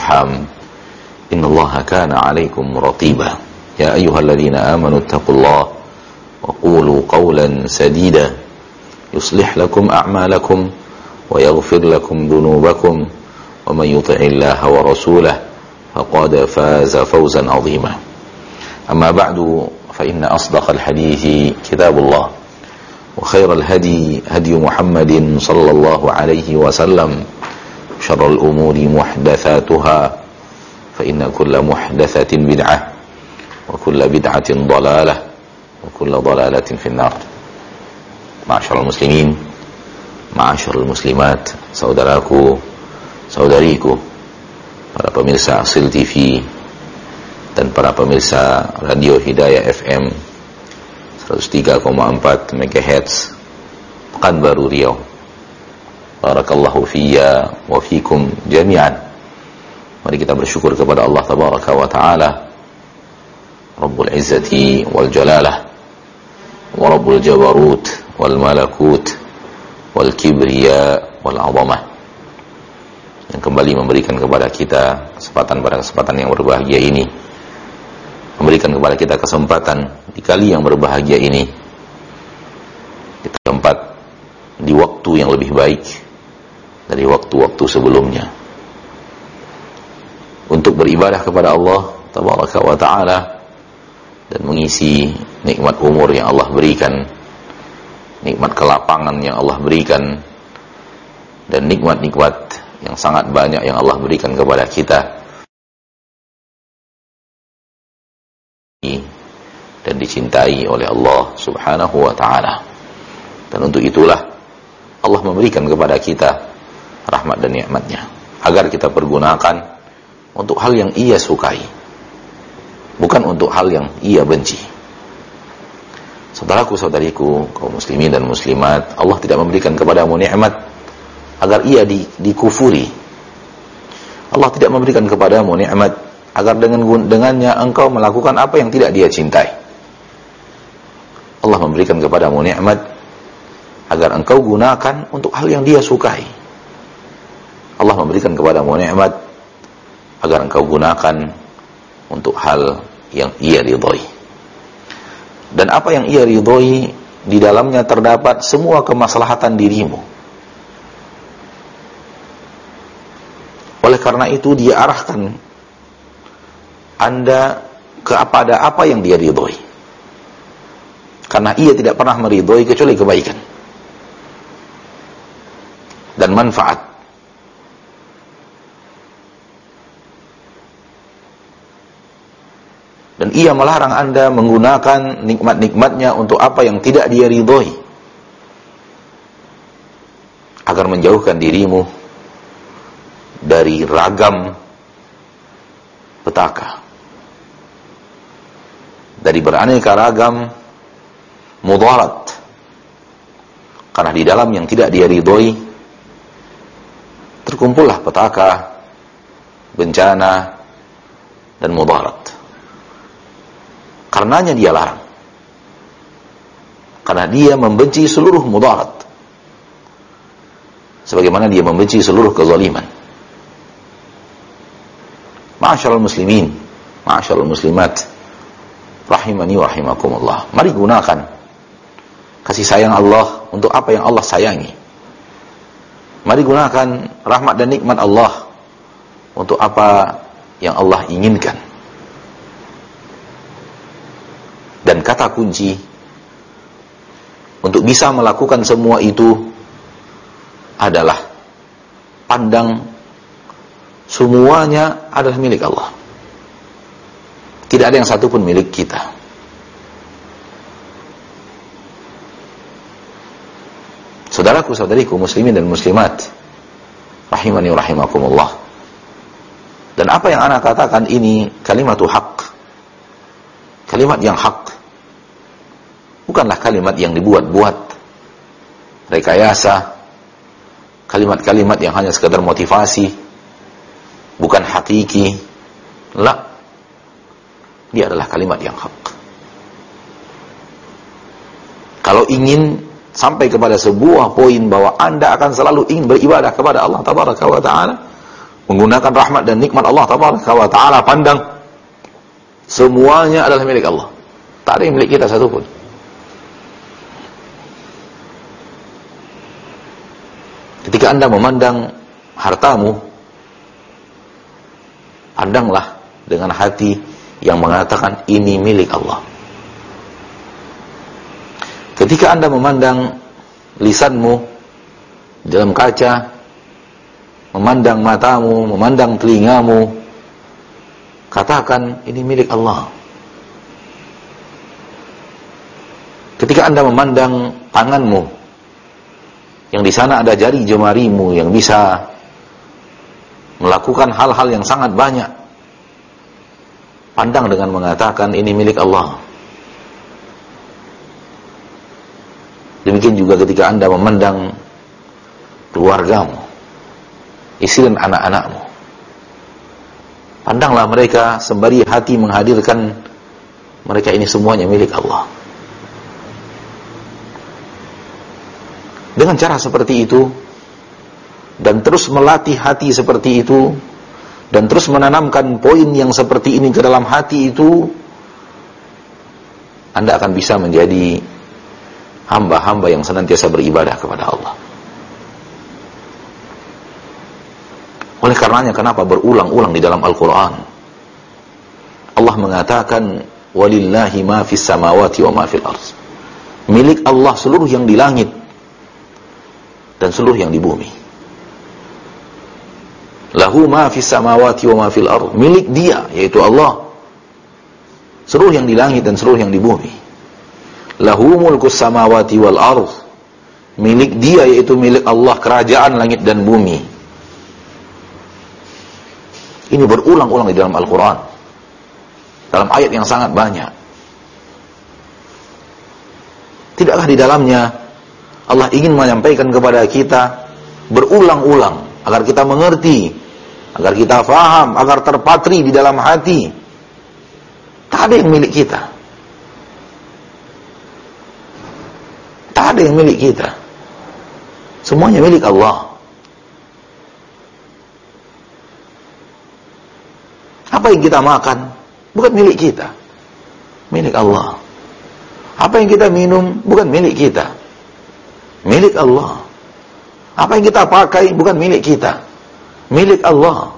والأرحام إن الله كان عليكم رقيبا يا أيها الذين آمنوا اتقوا الله وقولوا قولا سديدا يصلح لكم أعمالكم ويغفر لكم ذنوبكم ومن يطع الله ورسوله فقد فاز فوزا عظيما أما بعد فإن أصدق الحديث كتاب الله وخير الهدي هدي محمد صلى الله عليه وسلم شر الأمور محدثاتها فإن كل محدثة بدعة وكل بدعة ضلالة وكل ضلالة في النار. Ma'asyiral muslimin, ma'asyiral muslimat, saudaraku, saudariku, para pemirsa Asil TV dan para pemirsa Radio Hidayah FM 103,4 MHz Pekanbaru Riau. Barakallahu fiyya wa fikum jami'an. Mari kita bersyukur kepada Allah tabaraka wa ta'ala, Rabbul Izzati wal Jalalah wa Rabbul Jabarut wal Malakut wal Kibriya wal Azamah, yang kembali memberikan kepada kita kesempatan pada kesempatan yang berbahagia ini, memberikan kepada kita kesempatan di kali yang berbahagia ini, di tempat, di waktu yang lebih baik dari waktu-waktu sebelumnya, untuk beribadah kepada Allah tabaraka wa ta'ala dan mengisi nikmat umur yang Allah berikan, nikmat kelapangan yang Allah berikan, dan nikmat-nikmat yang sangat banyak yang Allah berikan kepada kita, dan dicintai oleh Allah subhanahu wa ta'ala. Dan untuk itulah Allah memberikan kepada kita rahmat dan nikmatnya, agar kita pergunakan untuk hal yang Ia sukai, bukan untuk hal yang Ia benci. Saudaraku, saudariku, kaum muslimin dan muslimat, Allah tidak memberikan kepadamu nikmat agar Ia dikufuri. Allah tidak memberikan kepadamu nikmat agar dengannya engkau melakukan apa yang tidak Dia cintai. Allah memberikan kepadamu nikmat agar engkau gunakan untuk hal yang Dia sukai. Allah memberikan kepadamu nikmat agar engkau gunakan untuk hal yang Ia ridhoi. Dan apa yang Ia ridhoi, di dalamnya terdapat semua kemaslahatan dirimu. Oleh karena itu Dia arahkan Anda kepada apa yang Dia ridhoi, karena Ia tidak pernah meridhoi kecuali kebaikan dan manfaat. Dan Ia melarang Anda menggunakan nikmat-nikmatnya untuk apa yang tidak Dia ridhoi, agar menjauhkan dirimu dari ragam petaka, dari beraneka ragam mudarat. Karena di dalam yang tidak Dia ridhoi terkumpullah petaka, bencana, dan mudarat. Karenanya Dia larang, karena Dia membenci seluruh mudarat, sebagaimana Dia membenci seluruh kezaliman. Ma'asyiral muslimin, ma'asyiral muslimat, rahimani wa rahimakumullah. Mari gunakan kasih sayang Allah untuk apa yang Allah sayangi. Mari gunakan rahmat dan nikmat Allah untuk apa yang Allah inginkan. Dan kata kunci untuk bisa melakukan semua itu adalah pandang semuanya adalah milik Allah. Tidak ada yang satu pun milik kita. Saudaraku, saudariku, muslimin dan muslimat, rahimani wa rahimakumullah. Dan apa yang ana katakan ini kalimatu haq, kalimat yang hak, bukanlah kalimat yang dibuat-buat, rekayasa, kalimat-kalimat yang hanya sekadar motivasi, bukan hakiki. La, dia adalah kalimat yang hak. Kalau ingin sampai kepada sebuah poin bahwa Anda akan selalu ingin beribadah kepada Allah tabaraka wa ta'ala, menggunakan rahmat dan nikmat Allah tabaraka wa ta'ala, pandang semuanya adalah milik Allah. Tak ada yang milik kita satupun. Ketika Anda memandang hartamu, pandanglah dengan hati yang mengatakan ini milik Allah. Ketika Anda memandang lisanmu dalam kaca, memandang matamu, memandang telingamu, katakan ini milik Allah. Ketika Anda memandang tanganmu, yang di sana ada jari jemarimu yang bisa melakukan hal-hal yang sangat banyak, pandang dengan mengatakan ini milik Allah. Demikian juga ketika Anda memandang keluargamu, istri dan anak-anakmu, pandanglah mereka sembari hati menghadirkan mereka ini semuanya milik Allah. Dengan cara seperti itu, dan terus melatih hati seperti itu, dan terus menanamkan poin yang seperti ini ke dalam hati itu, Anda akan bisa menjadi hamba-hamba yang senantiasa beribadah kepada Allah. Oleh karenanya, kenapa berulang-ulang di dalam Al-Quran Allah mengatakan walillahi ma fis samawati wa ma fil ardh, milik Allah seluruh yang di langit dan seluruh yang di bumi. Lahu ma fis samawati wa ma fil ardh, milik Dia, yaitu Allah, seluruh yang di langit dan seluruh yang di bumi. Lahu mulkus samawati wal ardh, milik Dia, yaitu milik Allah, kerajaan langit dan bumi. Ini berulang-ulang di dalam Al-Quran, dalam ayat yang sangat banyak. Tidakkah di dalamnya Allah ingin menyampaikan kepada kita berulang-ulang agar kita mengerti, agar kita faham, agar terpatri di dalam hati, tak ada yang milik kita, tak ada yang milik kita, semuanya milik Allah. Apa yang kita makan bukan milik kita, milik Allah. Apa yang kita minum bukan milik kita, milik Allah. Apa yang kita pakai bukan milik kita, milik Allah.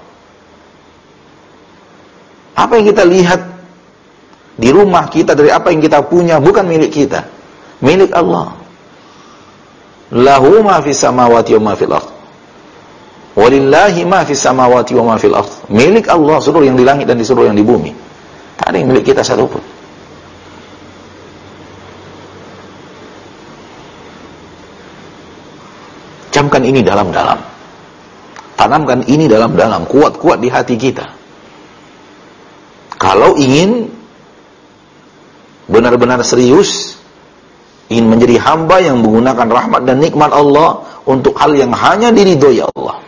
Apa yang kita lihat di rumah kita, dari apa yang kita punya, bukan milik kita, milik Allah. Lahu ma fis samawati wa ma fil ardh, walillahi ma fis samawati wa ma fil ardh, milik Allah seluruh yang di langit dan di seluruh yang di bumi. Tak ada yang milik kita satupun. Camkan ini dalam-dalam, tanamkan ini dalam-dalam, kuat-kuat di hati kita. Kalau ingin benar-benar serius, ingin menjadi hamba yang menggunakan rahmat dan nikmat Allah untuk hal yang hanya diridhoi Allah.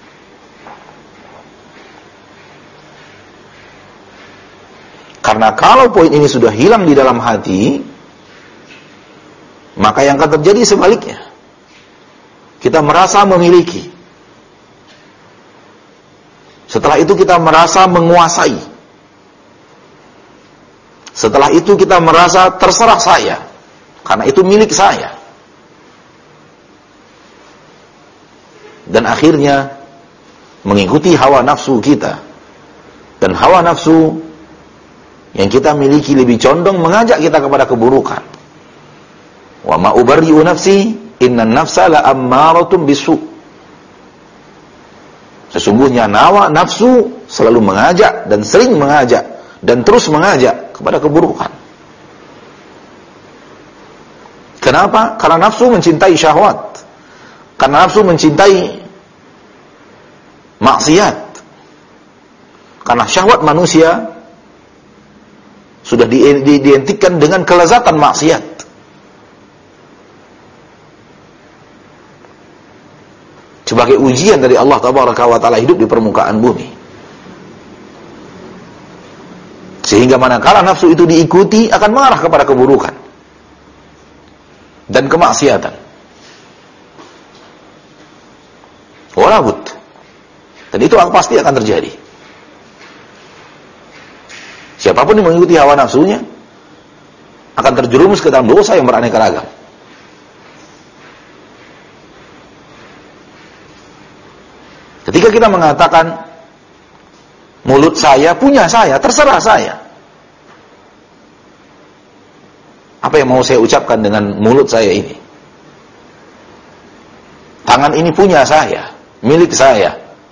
Karena kalau poin ini sudah hilang di dalam hati, maka yang akan terjadi sebaliknya. Kita merasa memiliki. Setelah itu kita merasa menguasai. Setelah itu kita merasa terserah saya, karena itu milik saya. Dan akhirnya mengikuti hawa nafsu kita. Dan hawa nafsu yang kita miliki lebih condong mengajak kita kepada keburukan. Wa ma ubarri'u nafsi innan nafsa la ammaratun bisu. Sesungguhnya nafsu selalu mengajak dan sering mengajak dan terus mengajak kepada keburukan. Kenapa? Karena nafsu mencintai syahwat. Karena nafsu mencintai maksiat. Karena syahwat manusia sudah diidentikan dengan kelezatan maksiat. Sebagai ujian dari Allah Tabaraka wa Ta'ala hidup di permukaan bumi. Sehingga manakala nafsu itu diikuti akan mengarah kepada keburukan dan kemaksiatan. Walabut Dan itu pasti akan terjadi. Siapapun yang mengikuti hawa nafsunya akan terjerumus ke dalam dosa yang beraneka ragam. Ketika kita mengatakan mulut saya punya saya, terserah saya. Apa yang mau saya ucapkan dengan mulut saya ini? Tangan ini punya saya, milik saya.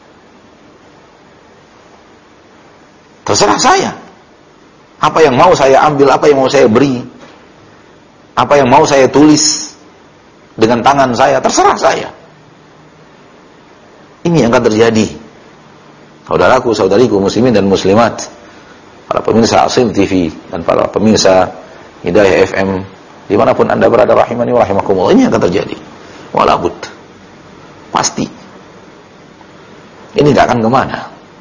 Terserah saya. Apa yang mau saya ambil, apa yang mau saya beri, apa yang mau saya tulis dengan tangan saya, terserah saya. Ini yang akan terjadi. Saudaraku, saudariku, muslimin dan muslimat, para pemirsa Asil TV dan para pemirsa Hidayah FM, dimanapun anda berada, rahimani wa rahimakumullah, ini yang akan terjadi. Walabud. Pasti. Ini gak akan kemana.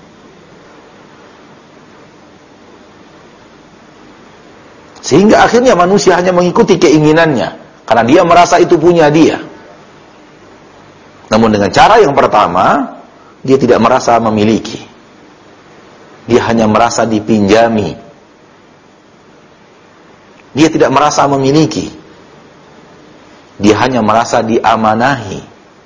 Sehingga akhirnya manusia hanya mengikuti keinginannya, karena dia merasa itu punya dia. Namun dengan cara yang pertama, dia tidak merasa memiliki. Dia hanya merasa dipinjami. Dia tidak merasa memiliki. Dia hanya merasa diamanahi.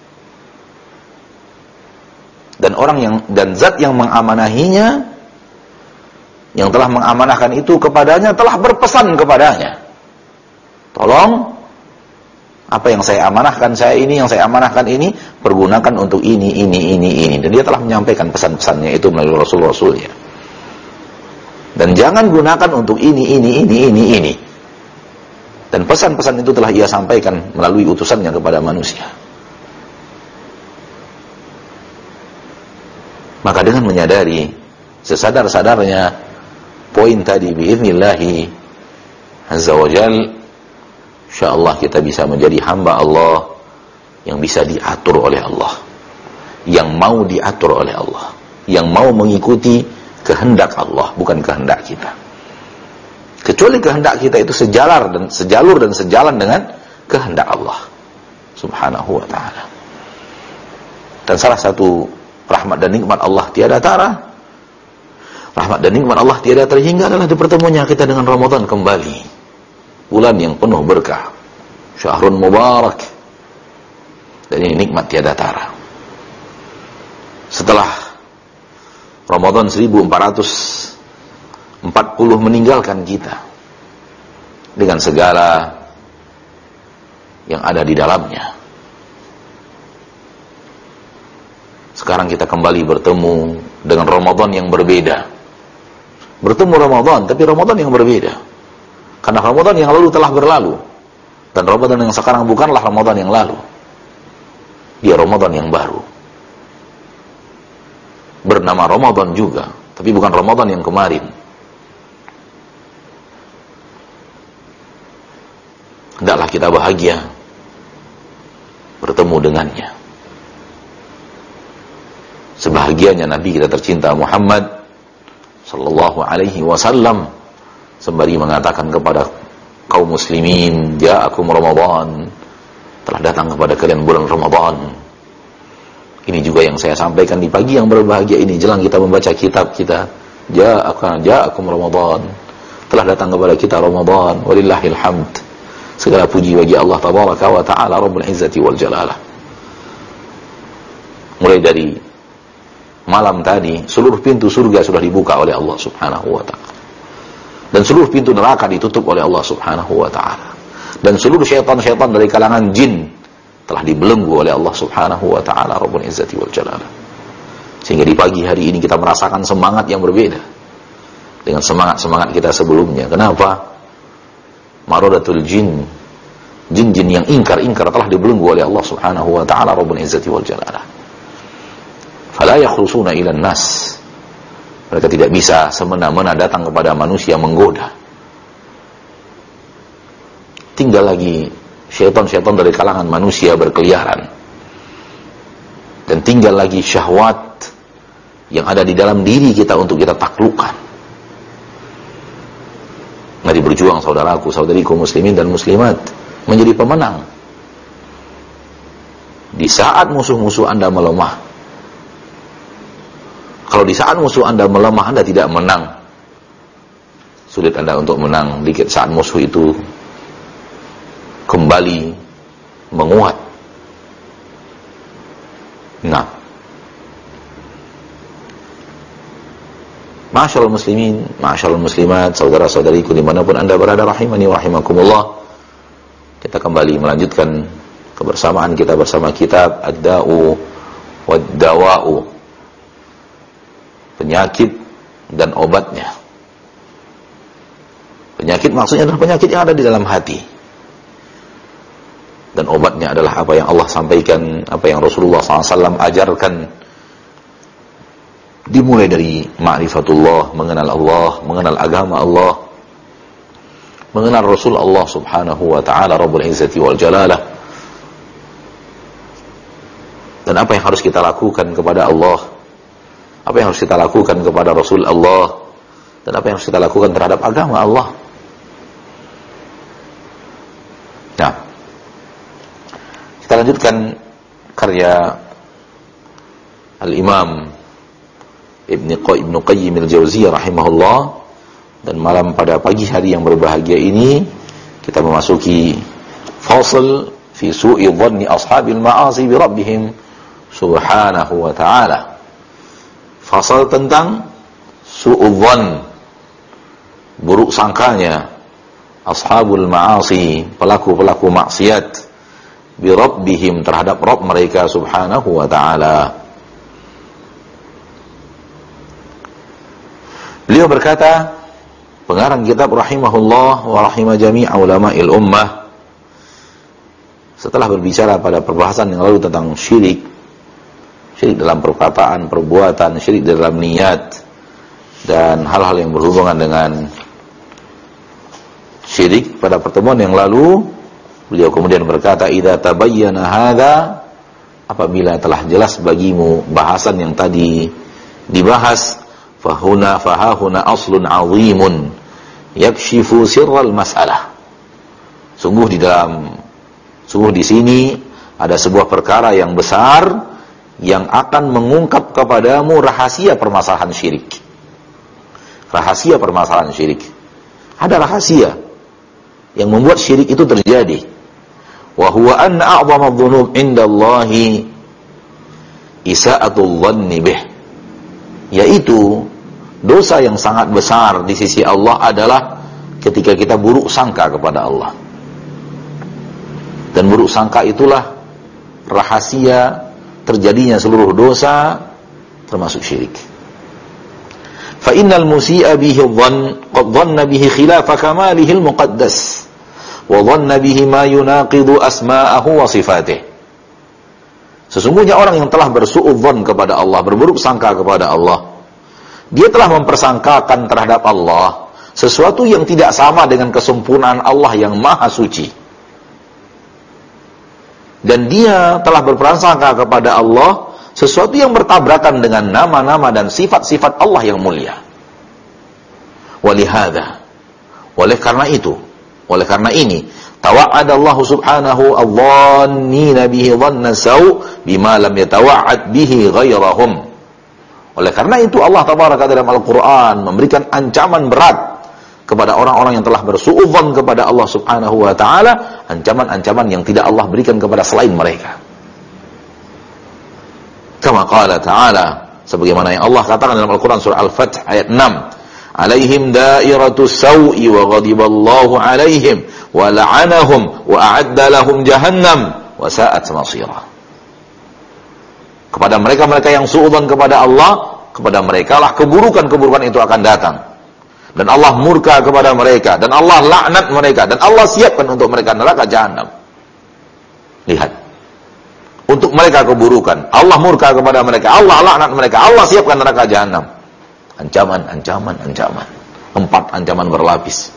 Dan zat yang mengamanahinya, yang telah mengamanahkan itu kepadanya, telah berpesan kepadanya, tolong, apa yang saya amanahkan, yang saya amanahkan ini, pergunakan untuk ini. Dan dia telah menyampaikan pesan-pesannya itu melalui Rasul-Rasulnya. Dan jangan gunakan untuk ini. Dan pesan-pesan itu telah ia sampaikan melalui utusannya kepada manusia. Maka dengan menyadari sesadar-sadarnya poin tadi, biidhnillahi azza wa jal, insyaallah kita bisa menjadi hamba Allah yang bisa diatur oleh Allah, yang mau diatur oleh Allah, yang mau mengikuti kehendak Allah, bukan kehendak kita. Kecuali kehendak kita itu sejalur dan sejalan dengan kehendak Allah subhanahu wa ta'ala. Dan salah satu rahmat dan nikmat Allah tiada tara, rahmat dan nikmat Allah tiada terhingga adalah dipertemunya kita dengan Ramadan kembali. Bulan yang penuh berkah, syahrun mubarak. Dan ini nikmat tiada tara. Setelah Ramadan 1440 meninggalkan kita dengan segala yang ada di dalamnya, sekarang kita kembali bertemu dengan Ramadan yang berbeda. Bertemu Ramadan, tapi Ramadan yang berbeda. Karena Ramadan yang lalu telah berlalu, dan Ramadan yang sekarang bukanlah Ramadan yang lalu. Dia Ramadan yang baru. Bernama Ramadan juga, tapi bukan Ramadan yang kemarin. Hendaklah kita bahagia bertemu dengannya. Sebahagianya Nabi kita tercinta Muhammad sallallahu alaihi wasallam sembari mengatakan kepada kaum muslimin, ja'akum Ramadan, telah datang kepada kalian bulan Ramadan. Ini juga yang saya sampaikan di pagi yang berbahagia ini, jelang kita membaca kitab kita, ja'akum Ramadan, telah datang kepada kita Ramadan, walillahil hamd. Segala puji bagi Allah tabaraka wa ta'ala Rabbul Izzati wal Jalalah. Mulai dari malam tadi, seluruh pintu surga sudah dibuka oleh Allah subhanahu wa ta'ala. Dan seluruh pintu neraka ditutup oleh Allah subhanahu wa ta'ala. Dan seluruh syaitan-syaitan dari kalangan jin telah dibelenggu oleh Allah subhanahu wa ta'ala Rabbul Izzati wal Jalalah. Sehingga di pagi hari ini kita merasakan semangat yang berbeda dengan semangat-semangat kita sebelumnya. Kenapa? Maradatul jin, jin-jin yang ingkar telah dibelenggu oleh Allah subhanahu wa ta'ala Rabbul Izzati wal Jalalah. Fala yakhrusuna ilan nas. Mereka tidak bisa semena-mena datang kepada manusia menggoda. Tinggal lagi syaitan-syaitan dari kalangan manusia berkeliaran. Dan tinggal lagi syahwat yang ada di dalam diri kita untuk kita taklukkan. Mari berjuang saudaraku, saudariku muslimin dan muslimat, menjadi pemenang. Di saat musuh-musuh Anda melemah, Kalau di saat musuh Anda melemah, Anda tidak menang. Sulit Anda untuk menang di saat musuh itu kembali menguat. Nah, ma'asyiral muslimin, ma'asyiral muslimat, saudara-saudariku dimanapun Anda berada, rahimani wa rahimakumullah. Kita kembali melanjutkan kebersamaan kita bersama kitab Ad-Da'u Wad-Dawa'u, penyakit dan obatnya. Penyakit maksudnya adalah penyakit yang ada di dalam hati, dan obatnya adalah apa yang Allah sampaikan, apa yang Rasulullah SAW ajarkan. Dimulai dari ma'rifatullah, mengenal Allah, mengenal agama Allah, mengenal Rasul Allah subhanahu wa ta'ala Rabbul Izzati wal Jalalah, dan apa yang harus kita lakukan kepada Allah, apa yang harus kita lakukan kepada Rasul Allah, dan apa yang harus kita lakukan terhadap agama Allah. Nah, kita lanjutkan karya Al-Imam Ibnu Qayyim al-Jauziyah rahimahullah. Dan malam pada pagi hari yang berbahagia ini kita memasuki fasal fi su'i dhanni ashabil ma'asi bi rabbihim subhanahu wa ta'ala. Fasal tentang su'u dhann, buruk sangkanya ashabul ma'asi, pelaku-pelaku maksiat, bi rabbihim, terhadap Rabb mereka subhanahu wa ta'ala. Beliau berkata, pengarang kitab rahimahullah wa rahimah jami' ulama'il ummah, setelah berbicara pada perbahasan yang lalu tentang syirik, syirik dalam perkataan, perbuatan, syirik dalam niat, dan hal-hal yang berhubungan dengan syirik pada pertemuan yang lalu, beliau kemudian berkata, idza tabayyana hadza, apabila telah jelas bagimu bahasan yang tadi dibahas, fahahuna aslun azimun yakshifu sirral masalah. Sungguh di sini ada sebuah perkara yang besar yang akan mengungkap kepadamu rahasia permasalahan syirik. Rahasia permasalahan syirik. Ada rahasia yang membuat syirik itu terjadi. Wa huwa anna a'zama dzunub 'indallahi isa'atul dhanni bih. Yaitu dosa yang sangat besar di sisi Allah adalah ketika kita buruk sangka kepada Allah. Dan buruk sangka itulah rahasia terjadinya seluruh dosa, termasuk syirik. Fa innal musii'a bihi dhann qad dhanna bihi khilafa kamalihi al-muqaddas wa dhanna bihi ma yunaqidu asma'ahu wa sifatih. Sesungguhnya orang yang telah bersu'udzon kepada Allah, berburuk sangka kepada Allah, dia telah mempersangkakan terhadap Allah sesuatu yang tidak sama dengan kesempurnaan Allah yang maha suci. Dan dia telah berprasangka kepada Allah sesuatu yang bertabrakan dengan nama-nama dan sifat-sifat Allah yang mulia. Walihada, oleh karena ini, tawa'ada Allah subhanahu adh-dhannina bihi dhanna saw bima lam yatawa'ad bihi ghairahum. Oleh karena itu Allah tabaraka dalam Al-Quran memberikan ancaman berat kepada orang-orang yang telah bersu'udzon kepada Allah subhanahu wa ta'ala, ancaman-ancaman yang tidak Allah berikan kepada selain mereka. Kama qala ta'ala, sebagaimana yang Allah katakan dalam Al-Quran surah Al-Fath ayat 6, alaihim dairatus sau'i wa ghadiballahu alaihim wa la'anahum wa a'adda lahum jahannam wa sa'at masira. Kepada mereka-mereka yang su'udzon kepada Allah, kepada mereka lah keburukan-keburukan itu akan datang. Dan Allah murka kepada mereka, dan Allah laknat mereka, dan Allah siapkan untuk mereka neraka jahanam. Lihat, untuk mereka keburukan, Allah murka kepada mereka, Allah laknat mereka, Allah siapkan neraka jahanam. Ancaman. 4 ancaman berlapis.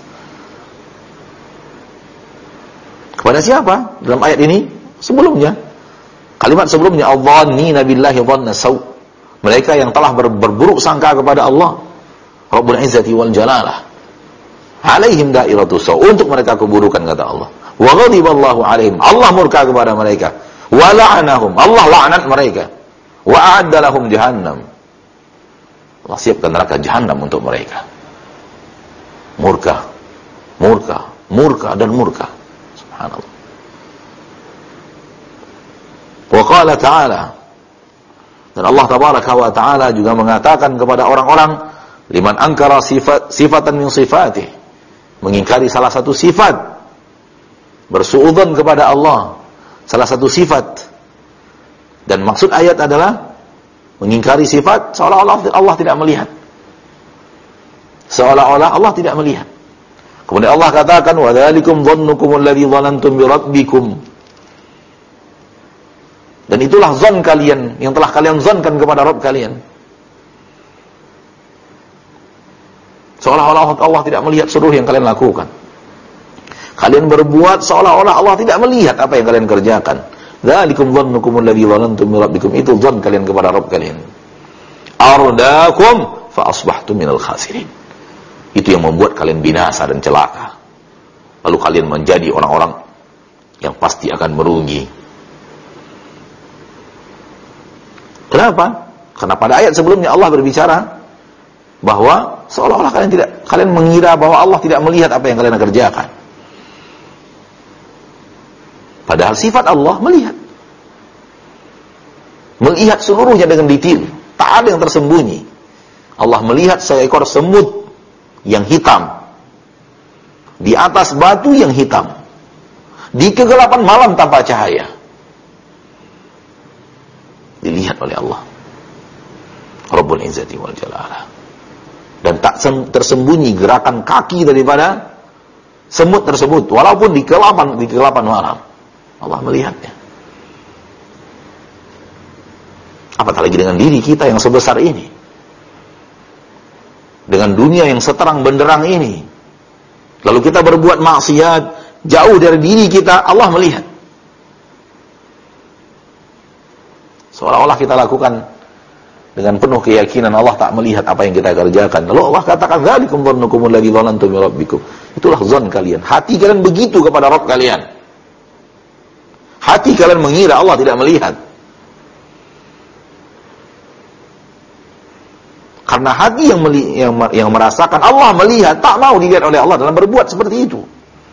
Kepada siapa? Dalam ayat ini sebelumnya, kalimat sebelumnya, adh-dhannina billahi dhanna saw, mereka yang telah berburuk sangka kepada Allah Rabbul Izzati wal Jalalah. Alaihim dairatus saw, untuk mereka keburukan kata Allah. Wa ghadiballahu alaihim, Allah murka kepada mereka. Wa la'anahum, Allah laknat mereka. Wa a'adda lahum jahannam, Allah siapkan neraka jahanam untuk mereka. Murka, murka, murka dan murka. Subhanallah. Wa qala ta'ala, dan Allah tabaraka wa ta'ala juga mengatakan kepada orang-orang, liman ankara sifatan min sifatih, mengingkari salah satu sifat, bersuudzon kepada Allah, salah satu sifat. Dan maksud ayat adalah mengingkari sifat seolah-olah Allah tidak melihat. Seolah-olah Allah tidak melihat. Kemudian Allah katakan, wa dzalikum dhannukum alladzi dhanantum bi rabbikum. Dan itulah zon kalian yang telah kalian zonkan kepada Rabb kalian. Seolah-olah Allah tidak melihat seluruh yang kalian lakukan. Kalian berbuat seolah-olah Allah tidak melihat apa yang kalian kerjakan. Dzalikum dhannukum alladzi dhanantum bi rabbikum. Itu zon kalian kepada Rabb kalian. Ardakum fa asbahtum minal khasirin. Itu yang membuat kalian binasa dan celaka. Lalu kalian menjadi orang-orang yang pasti akan merugi. Kenapa? Karena pada ayat sebelumnya Allah berbicara bahwa seolah-olah kalian mengira bahwa Allah tidak melihat apa yang kalian kerjakan. Padahal sifat Allah melihat. Melihat seluruhnya dengan detail. Tak ada yang tersembunyi. Allah melihat seekor semut yang hitam di atas batu yang hitam, di kegelapan malam tanpa cahaya. Dilihat oleh Allah Rabbul Izzati wal Jalalah. Dan tak tersembunyi gerakan kaki daripada semut tersebut, walaupun di kegelapan malam. Allah melihatnya. Apatah lagi dengan diri kita yang sebesar ini, dengan dunia yang seterang benderang ini, lalu kita berbuat maksiat jauh dari diri kita, Allah melihat. Seolah-olah kita lakukan dengan penuh keyakinan Allah tak melihat apa yang kita kerjakan. Lalu Allah katakan, dzalikum dhannukum alladzi dhanantum bi rabbikum. Itulah zon kalian. Hati kalian begitu kepada Rabb kalian. Hati kalian mengira Allah tidak melihat. Karena hati yang merasakan Allah melihat, tak mau dilihat oleh Allah dalam berbuat seperti itu.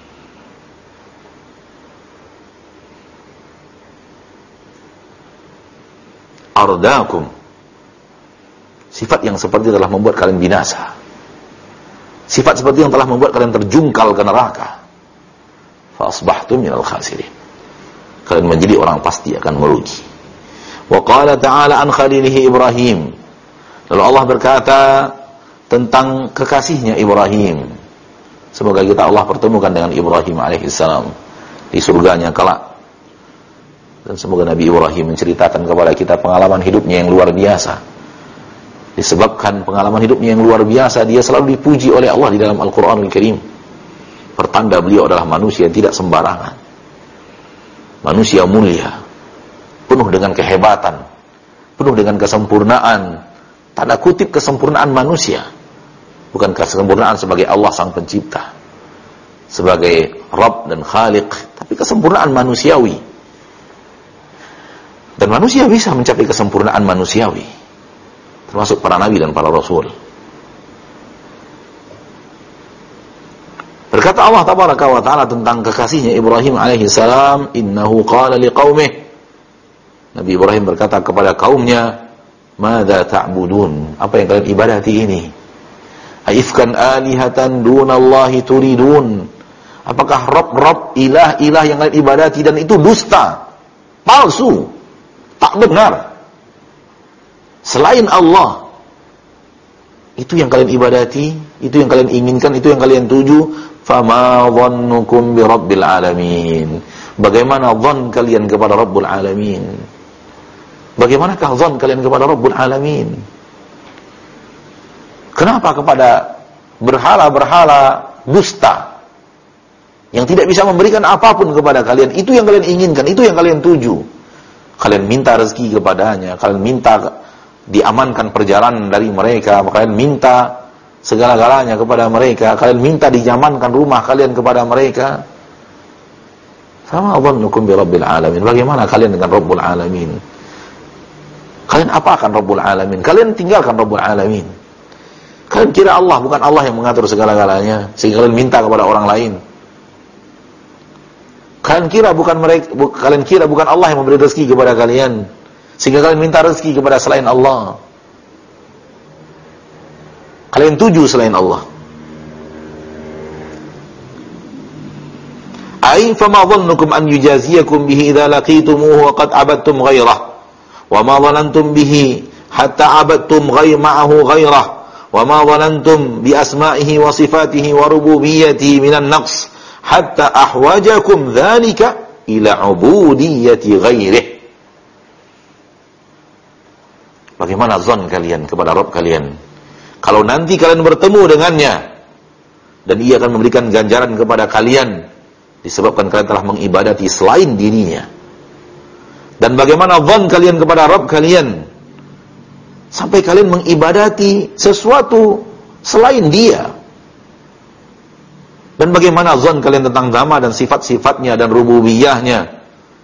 Ardakum. Sifat yang seperti telah membuat kalian binasa. Sifat seperti yang telah membuat kalian terjungkal ke neraka. Fa asbahtum minal khasirin. Kalian menjadi orang pasti akan merugi. Wa qala ta'ala an khalilihi Ibrahim. Lalu Allah berkata tentang kekasihnya Ibrahim. Semoga kita Allah pertemukan dengan Ibrahim alaihissalam di surganya kelak. Dan semoga Nabi Ibrahim menceritakan kepada kita pengalaman hidupnya yang luar biasa. Disebabkan pengalaman hidupnya yang luar biasa, dia selalu dipuji oleh Allah di dalam Al-Quranul Karim. Pertanda beliau adalah manusia yang tidak sembarangan. Manusia mulia, penuh dengan kehebatan, penuh dengan kesempurnaan. Tanda kutip kesempurnaan manusia. Bukan kesempurnaan sebagai Allah sang pencipta, sebagai Rabb dan Khaliq, tapi kesempurnaan manusiawi. Dan manusia bisa mencapai kesempurnaan manusiawi, termasuk para nabi dan para rasul. Berkata Allah tabaraka wa ta'ala tentang kekasihnya Ibrahim alaihi salam, innahu qala liqaumih. Nabi Ibrahim berkata kepada kaumnya, madza ta'budun? Apa yang kalian ibadati ini? Aifkan alihatan dunallahi turidun? Apakah Rabb ilah-ilah yang kalian ibadati dan itu dusta, palsu, tak benar, selain Allah? Itu yang kalian ibadati, itu yang kalian inginkan, itu yang kalian tuju. Fama dhannukum bi rabbil alamin. Bagaimana dhon kalian kepada Rabbul Alamin? Bagaimanakah dhon kalian kepada Rabbul Alamin? Kenapa kepada berhala-berhala dusta yang tidak bisa memberikan apapun kepada kalian? Itu yang kalian inginkan, itu yang kalian tuju. Kalian minta rezeki kepadanya, kalian minta diamankan perjalanan dari mereka, kalian minta segala-galanya kepada mereka, kalian minta dijamankan rumah kalian kepada mereka. Sama dhannukum bi rabbil alamin. Bagaimana kalian dengan Rabbul Alamin? Kalian apakan Rabbul Alamin? Kalian tinggalkan Rabbul Alamin. Kalian kira Allah bukan Allah yang mengatur segala-galanya sehingga kalian minta kepada orang lain? Kalian kira bukan Allah yang memberi rezeki kepada kalian sehingga kalian minta rezeki kepada selain Allah? Kalian tuju selain Allah. Ai fama dhannukum an yujaziyakum bihi idza laqitumuhu wa qad abadtum ghairah wa ma dhanantum bihi hatta abadtum ma'ahu ghairah wa ma dhanantum bi asma'ihi wa sifatihi wa rububiyyatihi minan naqs hatta ahwajakum dzalika ila ubudiyyati ghairih. Bagaimana zon kalian kepada Rabb kalian kalau nanti kalian bertemu dengannya dan ia akan memberikan ganjaran kepada kalian disebabkan kalian telah mengibadati selain dirinya? Dan bagaimana zon kalian kepada Rabb kalian sampai kalian mengibadati sesuatu selain dia? Dan bagaimana zon kalian tentang nama dan sifat-sifatnya dan rububiyahnya?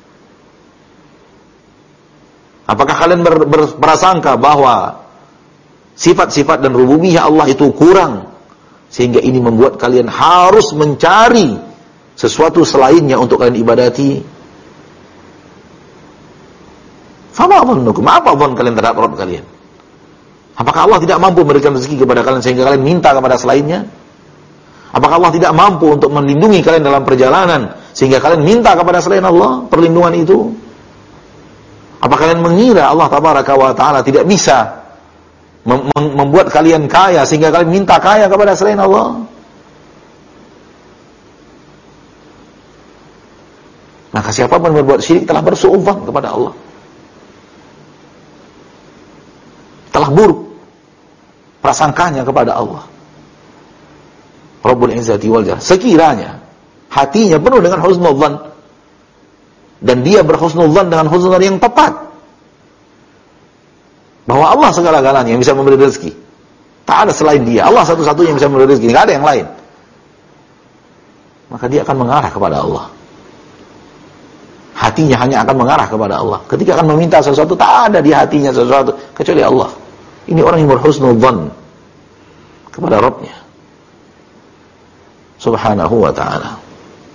Apakah kalian berprasangka bahwa sifat-sifat dan rububiyah Allah itu kurang sehingga ini membuat kalian harus mencari sesuatu selainnya untuk kalian ibadati? Fama dhannukum, apa dhon kalian terhadap Rabb kalian? Apakah Allah tidak mampu memberikan rezeki kepada kalian sehingga kalian minta kepada selainnya? Apakah Allah tidak mampu untuk melindungi kalian dalam perjalanan sehingga kalian minta kepada selain Allah perlindungan itu? Apa kalian mengira Allah tabaraka wa ta'ala tidak bisa membuat kalian kaya sehingga kalian minta kaya kepada selain Allah? Maka siapapun berbuat syirik telah bersuudzon kepada Allah, telah buruk prasangkanya kepada Allah Rabbul Izzati wal Jalal. Sekiranya hatinya penuh dengan husnudzan dan dia berhusnudzan dengan husnudzan yang tepat bahwa Allah segala-galanya yang bisa memberi rezeki, tak ada selain dia, Allah satu-satunya yang bisa memberi rezeki, tidak ada yang lain, maka dia akan mengarah kepada Allah. Hatinya hanya akan mengarah kepada Allah. Ketika akan meminta sesuatu, tak ada di hatinya sesuatu kecuali Allah. Ini orang yang berhusnudzan kepada Rabbnya Subhanahu wa ta'ala.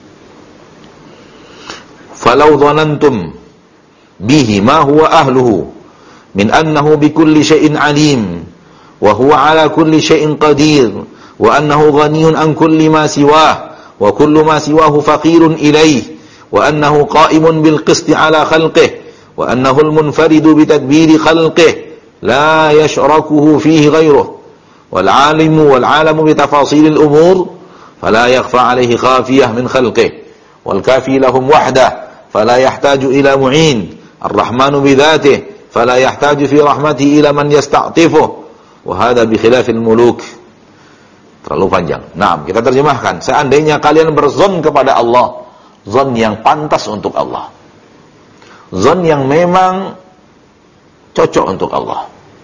Falau dhanantum bihi ma huwa ahluhu min annahu bikulli syai'in alim wa huwa ala kulli syai'in qadir wa annahu ghaniyun an kulli ma siwah wa kullu ma siwahu faqirun ilayh wa annahu qa'imun bil qisti ala khalqih wa annahu al munfaridu bi tadbiri khalqih la yashrakuhu fihi ghayruh wal 'alimu bi tafasilil umur fala yakhfa 'alayhi khafiyah min khalqih wal kafi lahum wahdah fala yahtaju ila mu'in ar-rahmanu bi dhatihi fala yahtaju fi rahmatihi ila man yasta'tifuh wa hadha bi khilafil muluk. Terlalu panjang. Naam, kita terjemahkan. Seandainya kalian berzon kepada Allah, zon yang pantas untuk Allah, zon yang memang cocok untuk Allah,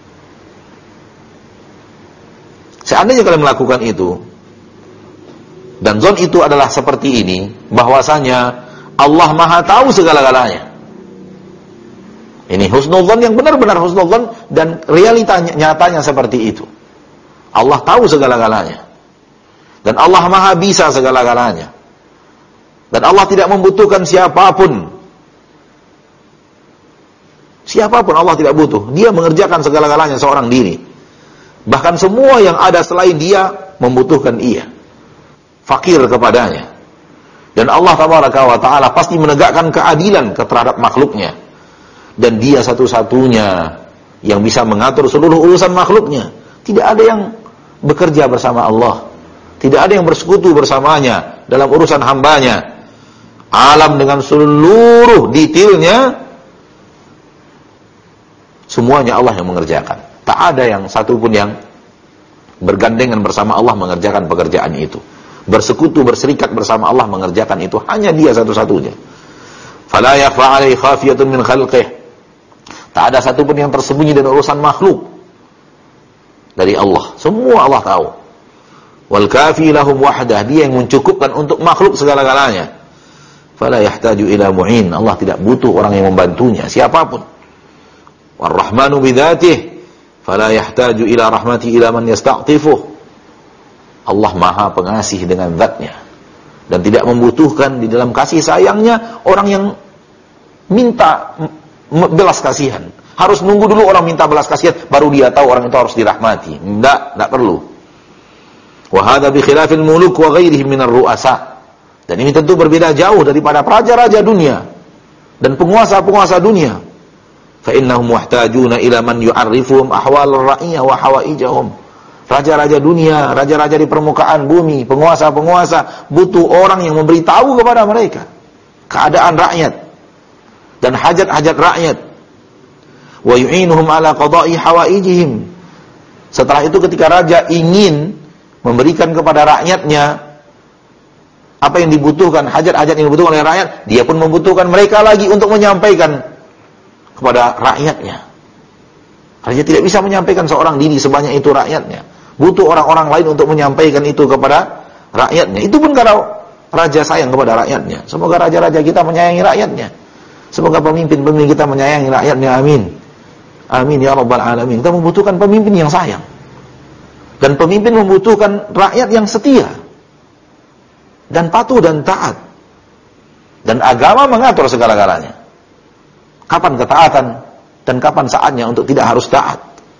seandainya kalian melakukan itu dan zon itu adalah seperti ini, bahwasanya Allah Maha tahu segala-galanya. Ini husnudzon yang benar-benar husnudzon dan realitanya nyatanya seperti itu. Allah tahu segala-galanya. Dan Allah Maha bisa segala-galanya. Dan Allah tidak membutuhkan siapapun. Siapapun Allah tidak butuh. Dia mengerjakan segala-galanya seorang diri. Bahkan semua yang ada selain dia membutuhkan ia. Fakir kepadanya. Dan Allah tabaraka wa ta'ala pasti menegakkan keadilan terhadap makhluknya. Dan dia satu-satunya yang bisa mengatur seluruh urusan makhluknya. Tidak ada yang bekerja bersama Allah. Tidak ada yang bersekutu bersamanya dalam urusan hambanya. Alam dengan seluruh detailnya, semuanya Allah yang mengerjakan. Tak ada yang satupun yang bergandengan bersama Allah mengerjakan pekerjaan itu. Bersekutu, berserikat bersama Allah mengerjakan itu. Hanya dia satu-satunya. Fala yakhfa 'alaihi khafiyatun min khalqih. Tak ada satupun yang tersembunyi dari urusan makhluk dari Allah. Semua Allah tahu. Wal kafi lahum wahdah. Dia yang mencukupkan untuk makhluk segala-galanya. Fala yahtaju ila mu'in. Allah tidak butuh orang yang membantunya, siapapun. War rahmanu bidzatihi Fala yahtaju ila rahmati ila man yasta'tifuh. Allah Maha Pengasih dengan zatnya, dan tidak membutuhkan di dalam kasih sayangnya orang yang minta belas kasihan. Harus nunggu dulu orang minta belas kasihan baru dia tahu orang itu harus dirahmati. Tidak perlu. Wa hadza bi khilafil muluk wa ghairihim minar ru'asa. Dan ini tentu berbeda jauh daripada raja-raja dunia dan penguasa-penguasa dunia. Fa innahum muhtajuna ila man yu'arrifuhum ahwal ar-ra'iyah wa hawaijahum. Raja-raja dunia, raja-raja di permukaan bumi, penguasa-penguasa butuh orang yang memberitahu kepada mereka keadaan rakyat dan hajat-hajat rakyat. Wa yu'inuhum ala qada'i hawaijihim. Setelah itu ketika raja ingin memberikan kepada rakyatnya apa yang dibutuhkan, hajat-hajat yang dibutuhkan oleh rakyat, dia pun membutuhkan mereka lagi untuk menyampaikan kepada rakyatnya. Raja tidak bisa menyampaikan seorang diri sebanyak itu rakyatnya. Butuh orang-orang lain untuk menyampaikan itu kepada rakyatnya. Itu pun kalau raja sayang kepada rakyatnya. Semoga raja-raja kita menyayangi rakyatnya. Semoga pemimpin-pemimpin kita menyayangi rakyatnya. Amin. Amin ya rabbal alamin. Kita membutuhkan pemimpin yang sayang. Dan pemimpin membutuhkan rakyat yang setia dan patuh dan taat. Dan agama mengatur segala-galanya. Kapan ketaatan dan kapan saatnya untuk tidak harus taat.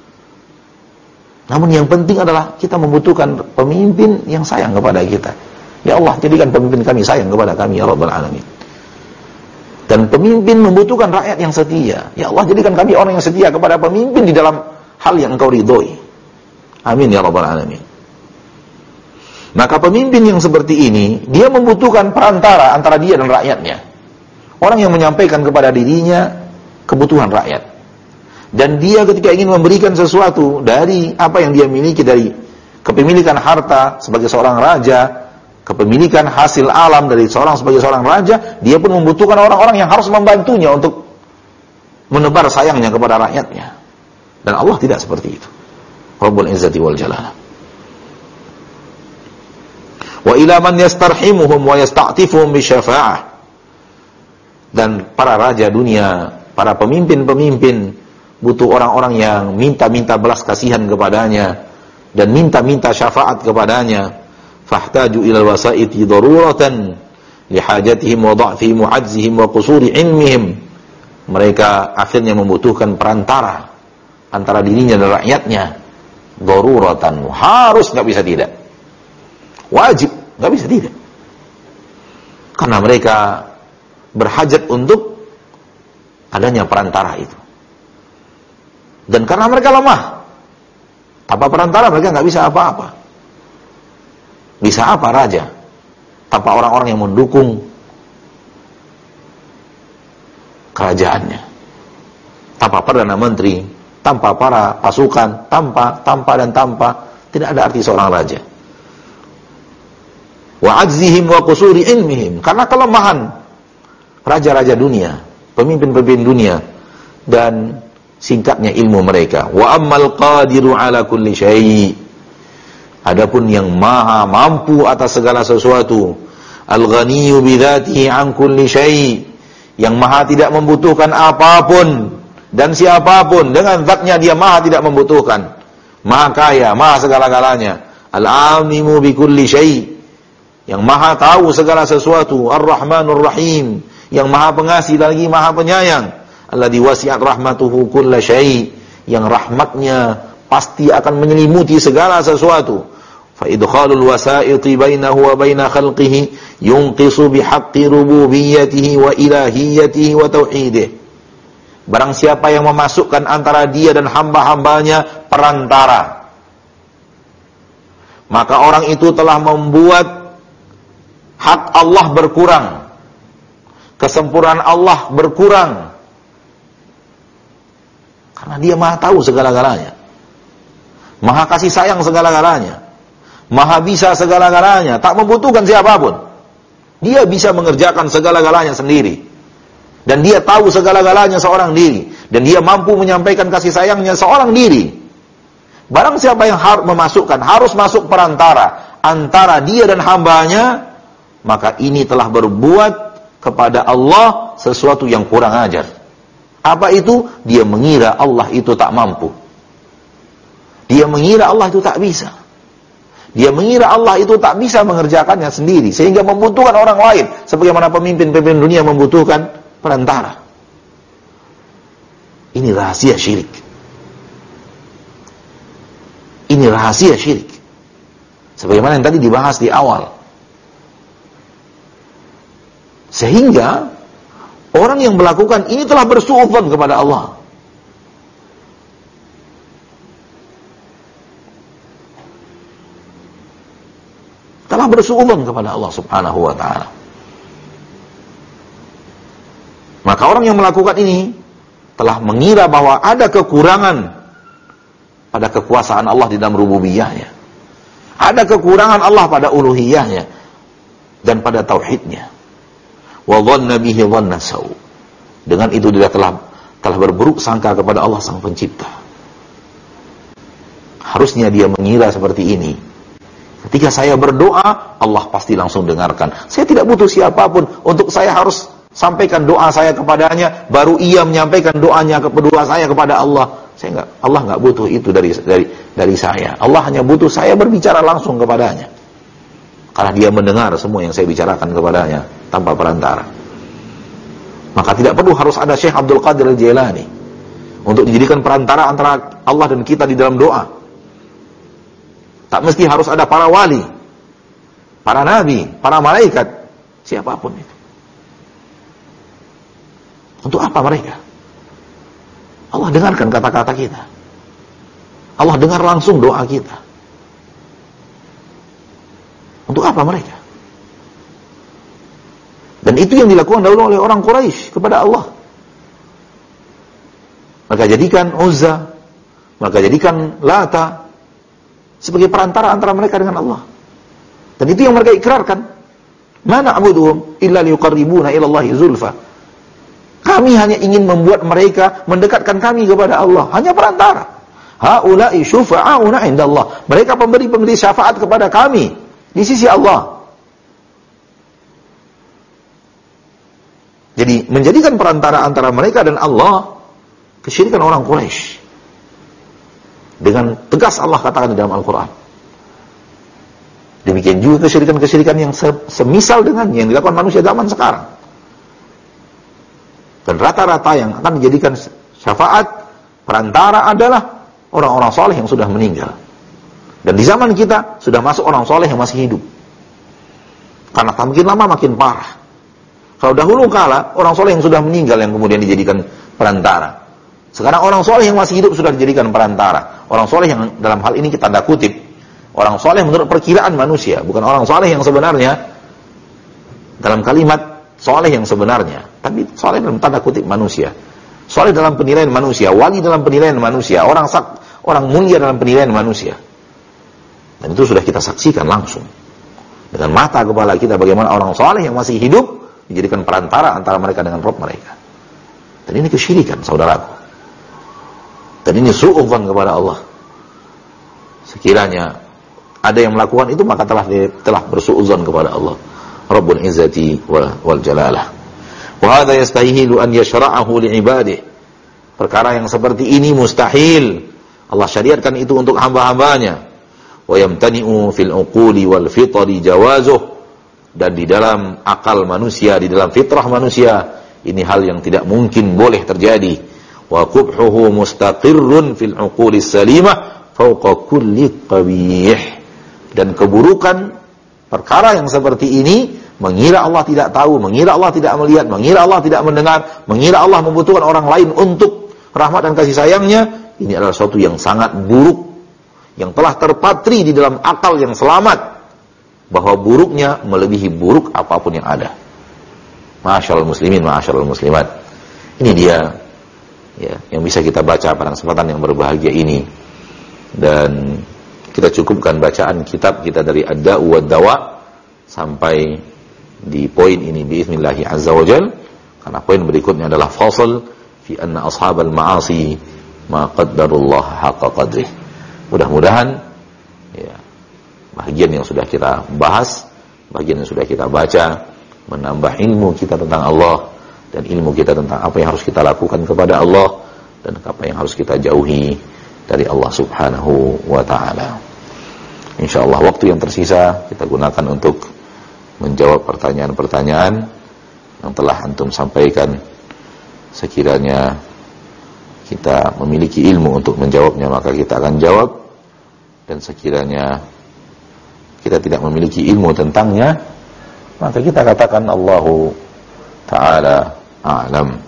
Namun yang penting adalah kita membutuhkan pemimpin yang sayang kepada kita. Ya Allah, jadikan pemimpin kami sayang kepada kami ya rabbal alamin. Dan pemimpin membutuhkan rakyat yang setia. Ya Allah, jadikan kami orang yang setia kepada pemimpin di dalam hal yang Engkau ridhoi. Amin ya rabbal alamin. Maka pemimpin yang seperti ini, dia membutuhkan perantara antara dia dan rakyatnya. Orang yang menyampaikan kepada dirinya kebutuhan rakyat. Dan dia ketika ingin memberikan sesuatu dari apa yang dia miliki, dari kepemilikan harta sebagai seorang raja, kepemilikan hasil alam dari sebagai seorang raja, dia pun membutuhkan orang-orang yang harus membantunya untuk menebar sayangnya kepada rakyatnya. Dan Allah tidak seperti itu. Rabbul Izzati wal Jalalah. Wa ila man yastarhimuhum wa yasta'tifuhum bi syafa'ah. Dan para raja dunia, para pemimpin-pemimpin butuh orang-orang yang minta-minta belas kasihan kepadanya dan minta-minta syafaat kepadanya. Fahtaju ilal wasaiti daruratan lihajatihim wa dha'fihim wa 'ajzihim wa qusuri ilmihim. Mereka akhirnya membutuhkan perantara antara dirinya dan rakyatnya. Daruratan, harus, enggak bisa tidak. Wajib, enggak bisa tidak. Karena mereka berhajat untuk adanya perantara itu. Dan karena mereka lemah, tanpa perantara mereka nggak bisa apa-apa. Bisa apa raja tanpa orang-orang yang mendukung kerajaannya, tanpa perdana menteri, tanpa para pasukan, tanpa tidak ada arti seorang raja. Wa 'ajzihim wa qusuri ilmihim, karena kelemahan raja-raja dunia, pemimpin-pemimpin dunia dan singkatnya ilmu mereka. Wa ammal qadiru ala kulli syai', adapun yang maha mampu atas segala sesuatu, al-ghaniyyu bidzatihi an kulli syai', yang maha tidak membutuhkan apapun dan siapapun, dengan zatnya dia maha tidak membutuhkan, maha kaya, maha segala-galanya. Al-'alimu bi kulli syai', yang maha tahu segala sesuatu. Ar-Rahmanur Rahim, yang maha pengasih lagi maha penyayang. Alladzi wasi'at rahmatuhu kulla syai', yang rahmatnya pasti akan menyelimuti segala sesuatu. Fa idkhalul wasa'iti bainahu wa baina khalqihi yunqisu bihaqqi rububiyyatihi wa ilahiyyatihi wa tauhidih. Barang siapa yang memasukkan antara dia dan hamba-hambanya perantara, maka orang itu telah membuat hak Allah berkurang, kesempurnaan Allah berkurang. Karena dia maha tahu segala-galanya, maha kasih sayang segala-galanya, maha bisa segala-galanya, tak membutuhkan siapapun. Dia bisa mengerjakan segala-galanya sendiri. Dan dia tahu segala-galanya seorang diri. Dan dia mampu menyampaikan kasih sayangnya seorang diri. Barang siapa yang harus masuk perantara antara dia dan hambanya, maka ini telah berbuat kepada Allah sesuatu yang kurang ajar. Apa itu? Dia mengira Allah itu tak mampu. Dia mengira Allah itu tak bisa. Dia mengira Allah itu tak bisa mengerjakannya sendiri, sehingga membutuhkan orang lain, sebagaimana pemimpin-pemimpin dunia membutuhkan perantara. Ini rahasia syirik. Ini rahasia syirik. Sebagaimana yang tadi dibahas di awal. Sehingga orang yang melakukan ini telah bersuudzon kepada Allah. Telah bersuudzon kepada Allah Subhanahu wa ta'ala. Maka orang yang melakukan ini telah mengira bahwa ada kekurangan pada kekuasaan Allah di dalam rububiyahnya. Ada kekurangan Allah pada uluhiyahnya dan pada tauhidnya. Wa dhanna bihi dhanna saw. Dengan itu dia telah berburuk sangka kepada Allah Sang Pencipta. Harusnya dia mengira seperti ini. Ketika saya berdoa, Allah pasti langsung dengarkan. Saya tidak butuh siapapun untuk saya harus sampaikan doa saya kepadanya, baru ia menyampaikan doanya kedua saya kepada Allah. Allah nggak butuh itu dari saya. Allah hanya butuh saya berbicara langsung kepadanya. Karena dia mendengar semua yang saya bicarakan kepadanya tanpa perantara. Maka tidak perlu harus ada Syekh Abdul Qadir Al-Jailani untuk dijadikan perantara antara Allah dan kita di dalam doa. Tak mesti harus ada para wali, para nabi, para malaikat, siapapun itu. Untuk apa mereka? Allah dengarkan kata-kata kita. Allah dengar langsung doa kita. Untuk apa mereka? Dan itu yang dilakukan dahulu oleh orang Quraisy kepada Allah. Maka jadikan Uzza, maka jadikan Lata sebagai perantara antara mereka dengan Allah. Dan itu yang mereka ikrarkan. Ma na'buduhum illa liyuqarribuna ila Allahi zulfa. Kami hanya ingin membuat mereka mendekatkan kami kepada Allah. Hanya perantara. Haula'i syufa'auna indallah. Mereka pemberi syafaat kepada kami di sisi Allah. Jadi menjadikan perantara antara mereka dan Allah, kesyirikan orang Quraisy. Dengan tegas Allah katakan di dalam Al-Quran. Demikian juga kesyirikan-kesyirikan yang semisal dengan yang dilakukan manusia zaman sekarang. Dan rata-rata yang akan dijadikan syafaat perantara adalah orang-orang soleh yang sudah meninggal. Dan di zaman kita sudah masuk orang soleh yang masih hidup. Karena makin lama makin parah. Kalau dahulu kala orang soleh yang sudah meninggal yang kemudian dijadikan perantara. Sekarang orang soleh yang masih hidup sudah dijadikan perantara. Orang soleh yang dalam hal ini kita tanda kutip. Orang soleh menurut perkiraan manusia. Bukan orang soleh yang sebenarnya. Dalam kalimat soleh yang sebenarnya. Tapi soleh dalam tanda kutip manusia. Soleh dalam penilaian manusia. Wali dalam penilaian manusia. Orang mulia dalam penilaian manusia. Dan itu sudah kita saksikan langsung. Dengan mata kepala kita bagaimana orang soleh yang masih hidup dijadikan perantara antara mereka dengan Rabb mereka. Dan ini kesyirikan, saudaraku. Dan ini su'udzon kepada Allah. Sekiranya ada yang melakukan itu, maka telah bersu'udzon kepada Allah. Rabbul Izzati wal Jalalah. Wa hadha yastahilu an yashra'ahu li'ibadihi. Perkara yang seperti ini mustahil Allah syariatkan itu untuk hamba-hambanya. Wa yamtani'u fil uquli wal fitri jawazuh. Dan di dalam akal manusia, di dalam fitrah manusia, ini hal yang tidak mungkin boleh terjadi. Wa qubhuhu mustaqirrun fil uquli salimah fawqa kulli qabih. Dan keburukan perkara yang seperti ini, mengira Allah tidak tahu, mengira Allah tidak melihat, mengira Allah tidak mendengar, mengira Allah membutuhkan orang lain untuk rahmat dan kasih sayangnya, ini adalah sesuatu yang sangat buruk, yang telah terpatri di dalam akal yang selamat, bahwa buruknya melebihi buruk apapun yang ada. Ma'asyiral muslimin, ma'asyiral muslimat. Ini dia ya, yang bisa kita baca pada kesempatan yang berbahagia ini. Dan kita cukupkan bacaan kitab kita dari Ad-Da'u wad-Dawa sampai di poin ini biiznillah azza wajal, karena poin berikutnya adalah fasal fi anna ashabal ma'asi ma qaddarullah haqqa qadrih. Mudah-mudahan ya, bagian yang sudah kita bahas, bagian yang sudah kita baca, menambah ilmu kita tentang Allah dan ilmu kita tentang apa yang harus kita lakukan kepada Allah dan apa yang harus kita jauhi dari Allah Subhanahu wa ta'ala. Insyaallah waktu yang tersisa kita gunakan untuk menjawab pertanyaan-pertanyaan yang telah antum sampaikan. Sekiranya kita memiliki ilmu untuk menjawabnya, maka kita akan jawab, dan sekiranya kita tidak memiliki ilmu tentangnya, maka kita katakan Allahu ta'ala a'lam.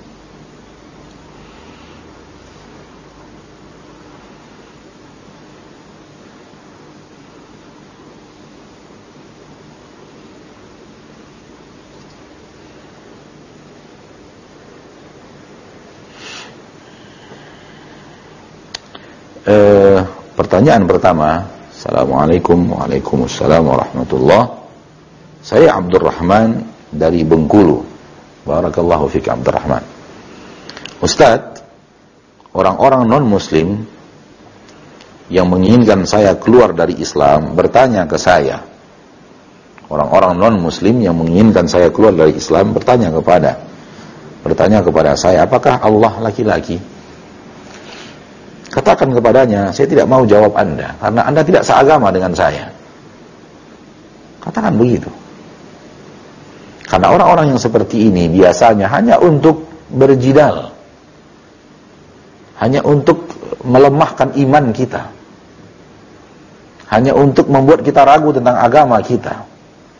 Pertanyaan pertama. Assalamualaikum. Waalaikumsalam warahmatullah. Saya Abdurrahman dari Bengkulu. Barakallahu fik Abdurrahman. Ustaz, orang-orang non-muslim yang menginginkan saya keluar dari Islam bertanya ke saya. Orang-orang non-muslim yang menginginkan saya keluar dari Islam bertanya kepada saya, apakah Allah laki-laki? Katakan kepadanya, saya tidak mau jawab Anda, karena Anda tidak seagama dengan saya. Katakan begitu. Karena orang-orang yang seperti ini biasanya hanya untuk berjidal, hanya untuk melemahkan iman kita, hanya untuk membuat kita ragu tentang agama kita.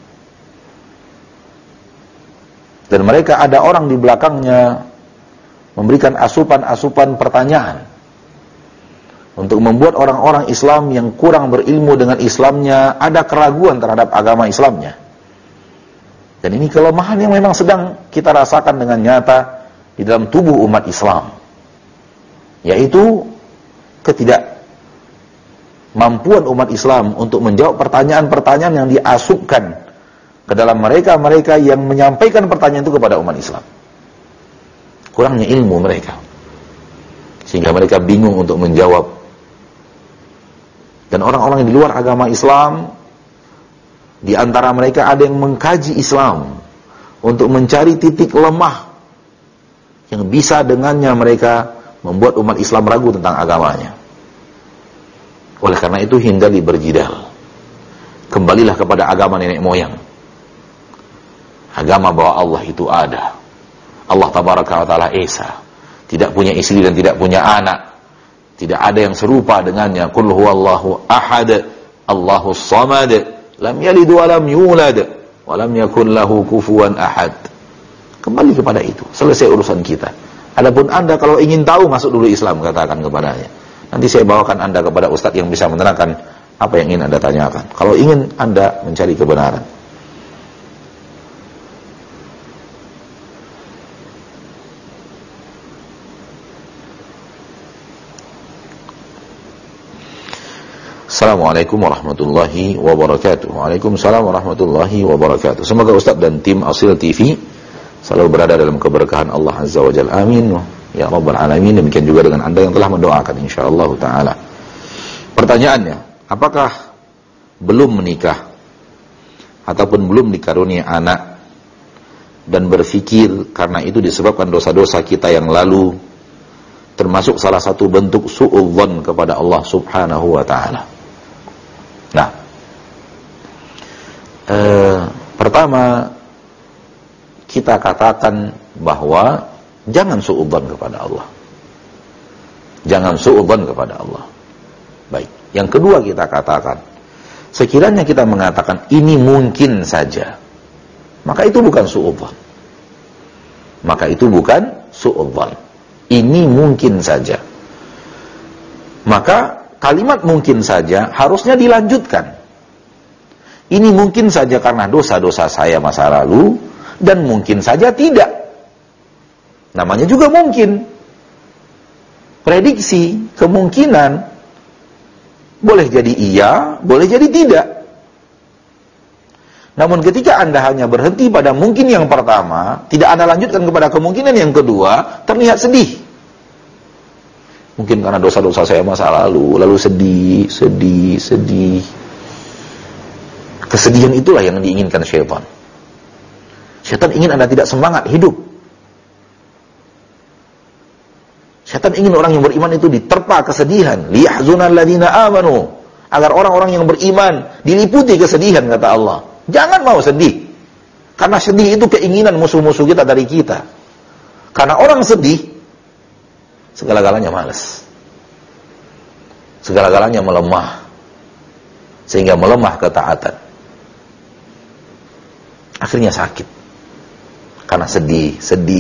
Dan mereka ada orang di belakangnya memberikan asupan-asupan pertanyaan untuk membuat orang-orang Islam yang kurang berilmu dengan Islamnya ada keraguan terhadap agama Islamnya. Dan ini kelemahan yang memang sedang kita rasakan dengan nyata di dalam tubuh umat Islam, yaitu ketidakmampuan umat Islam untuk menjawab pertanyaan-pertanyaan yang diasupkan ke dalam mereka-mereka yang menyampaikan pertanyaan itu kepada umat Islam. Kurangnya ilmu mereka, sehingga mereka bingung untuk menjawab. Dan orang-orang di luar agama Islam, di antara mereka ada yang mengkaji Islam untuk mencari titik lemah yang bisa dengannya mereka membuat umat Islam ragu tentang agamanya. Oleh karena itu hindari berjidal. Kembalilah kepada agama nenek moyang. Agama bahwa Allah itu ada. Allah tabaraka wa ta'ala esa, tidak punya istri dan tidak punya anak. Tidak ada yang serupa dengannya. Qul huwallahu ahad, Allahus samad, lam yalid wa lam yulad, wa lam yakun lahu kufuwan ahad. Kembali kepada itu, selesai urusan kita. Adapun Anda kalau ingin tahu, masuk dulu Islam, katakan kepadanya. Nanti saya bawakan Anda kepada ustaz yang bisa menerangkan apa yang ingin Anda tanyakan. Kalau ingin Anda mencari kebenaran. Assalamualaikum warahmatullahi wabarakatuh. Waalaikumsalam warahmatullahi wabarakatuh. Semoga Ustaz dan tim Asil TV selalu berada dalam keberkahan Allah Azza wa Jalla. Amin ya rabbal alamin. Demikian juga dengan Anda yang telah mendoakan, insyaallah taala. Pertanyaannya, apakah belum menikah ataupun belum dikaruniai anak dan berfikir karena itu disebabkan dosa-dosa kita yang lalu, termasuk salah satu bentuk su'udzon kepada Allah Subhanahu wa taala? Nah, pertama kita katakan bahwa jangan su'udzon kepada Allah. Jangan su'udzon kepada Allah. Baik. Yang kedua kita katakan, sekiranya kita mengatakan ini mungkin saja, maka itu bukan su'udzon. Maka itu bukan su'udzon. Ini mungkin saja. Maka kalimat mungkin saja harusnya dilanjutkan. Ini mungkin saja karena dosa-dosa saya masa lalu, dan mungkin saja tidak. Namanya juga mungkin. Prediksi, kemungkinan. Boleh jadi iya, boleh jadi tidak. Namun ketika Anda hanya berhenti pada mungkin yang pertama, tidak Anda lanjutkan kepada kemungkinan yang kedua, terlihat sedih. Mungkin karena dosa-dosa saya masa lalu sedih. Kesedihan itulah yang diinginkan syaitan. Syaitan ingin Anda tidak semangat hidup. Syaitan Syaitan ingin orang yang beriman itu diterpa kesedihan. Liyahzunal ladzina amanu. Agar orang-orang yang beriman diliputi kesedihan, kata Allah. Jangan mau sedih. Karena sedih itu keinginan musuh-musuh kita dari kita. Karena orang sedih, segala-galanya malas. Segala-galanya melemah. Sehingga melemah ketaatan. Akhirnya sakit. Karena sedih.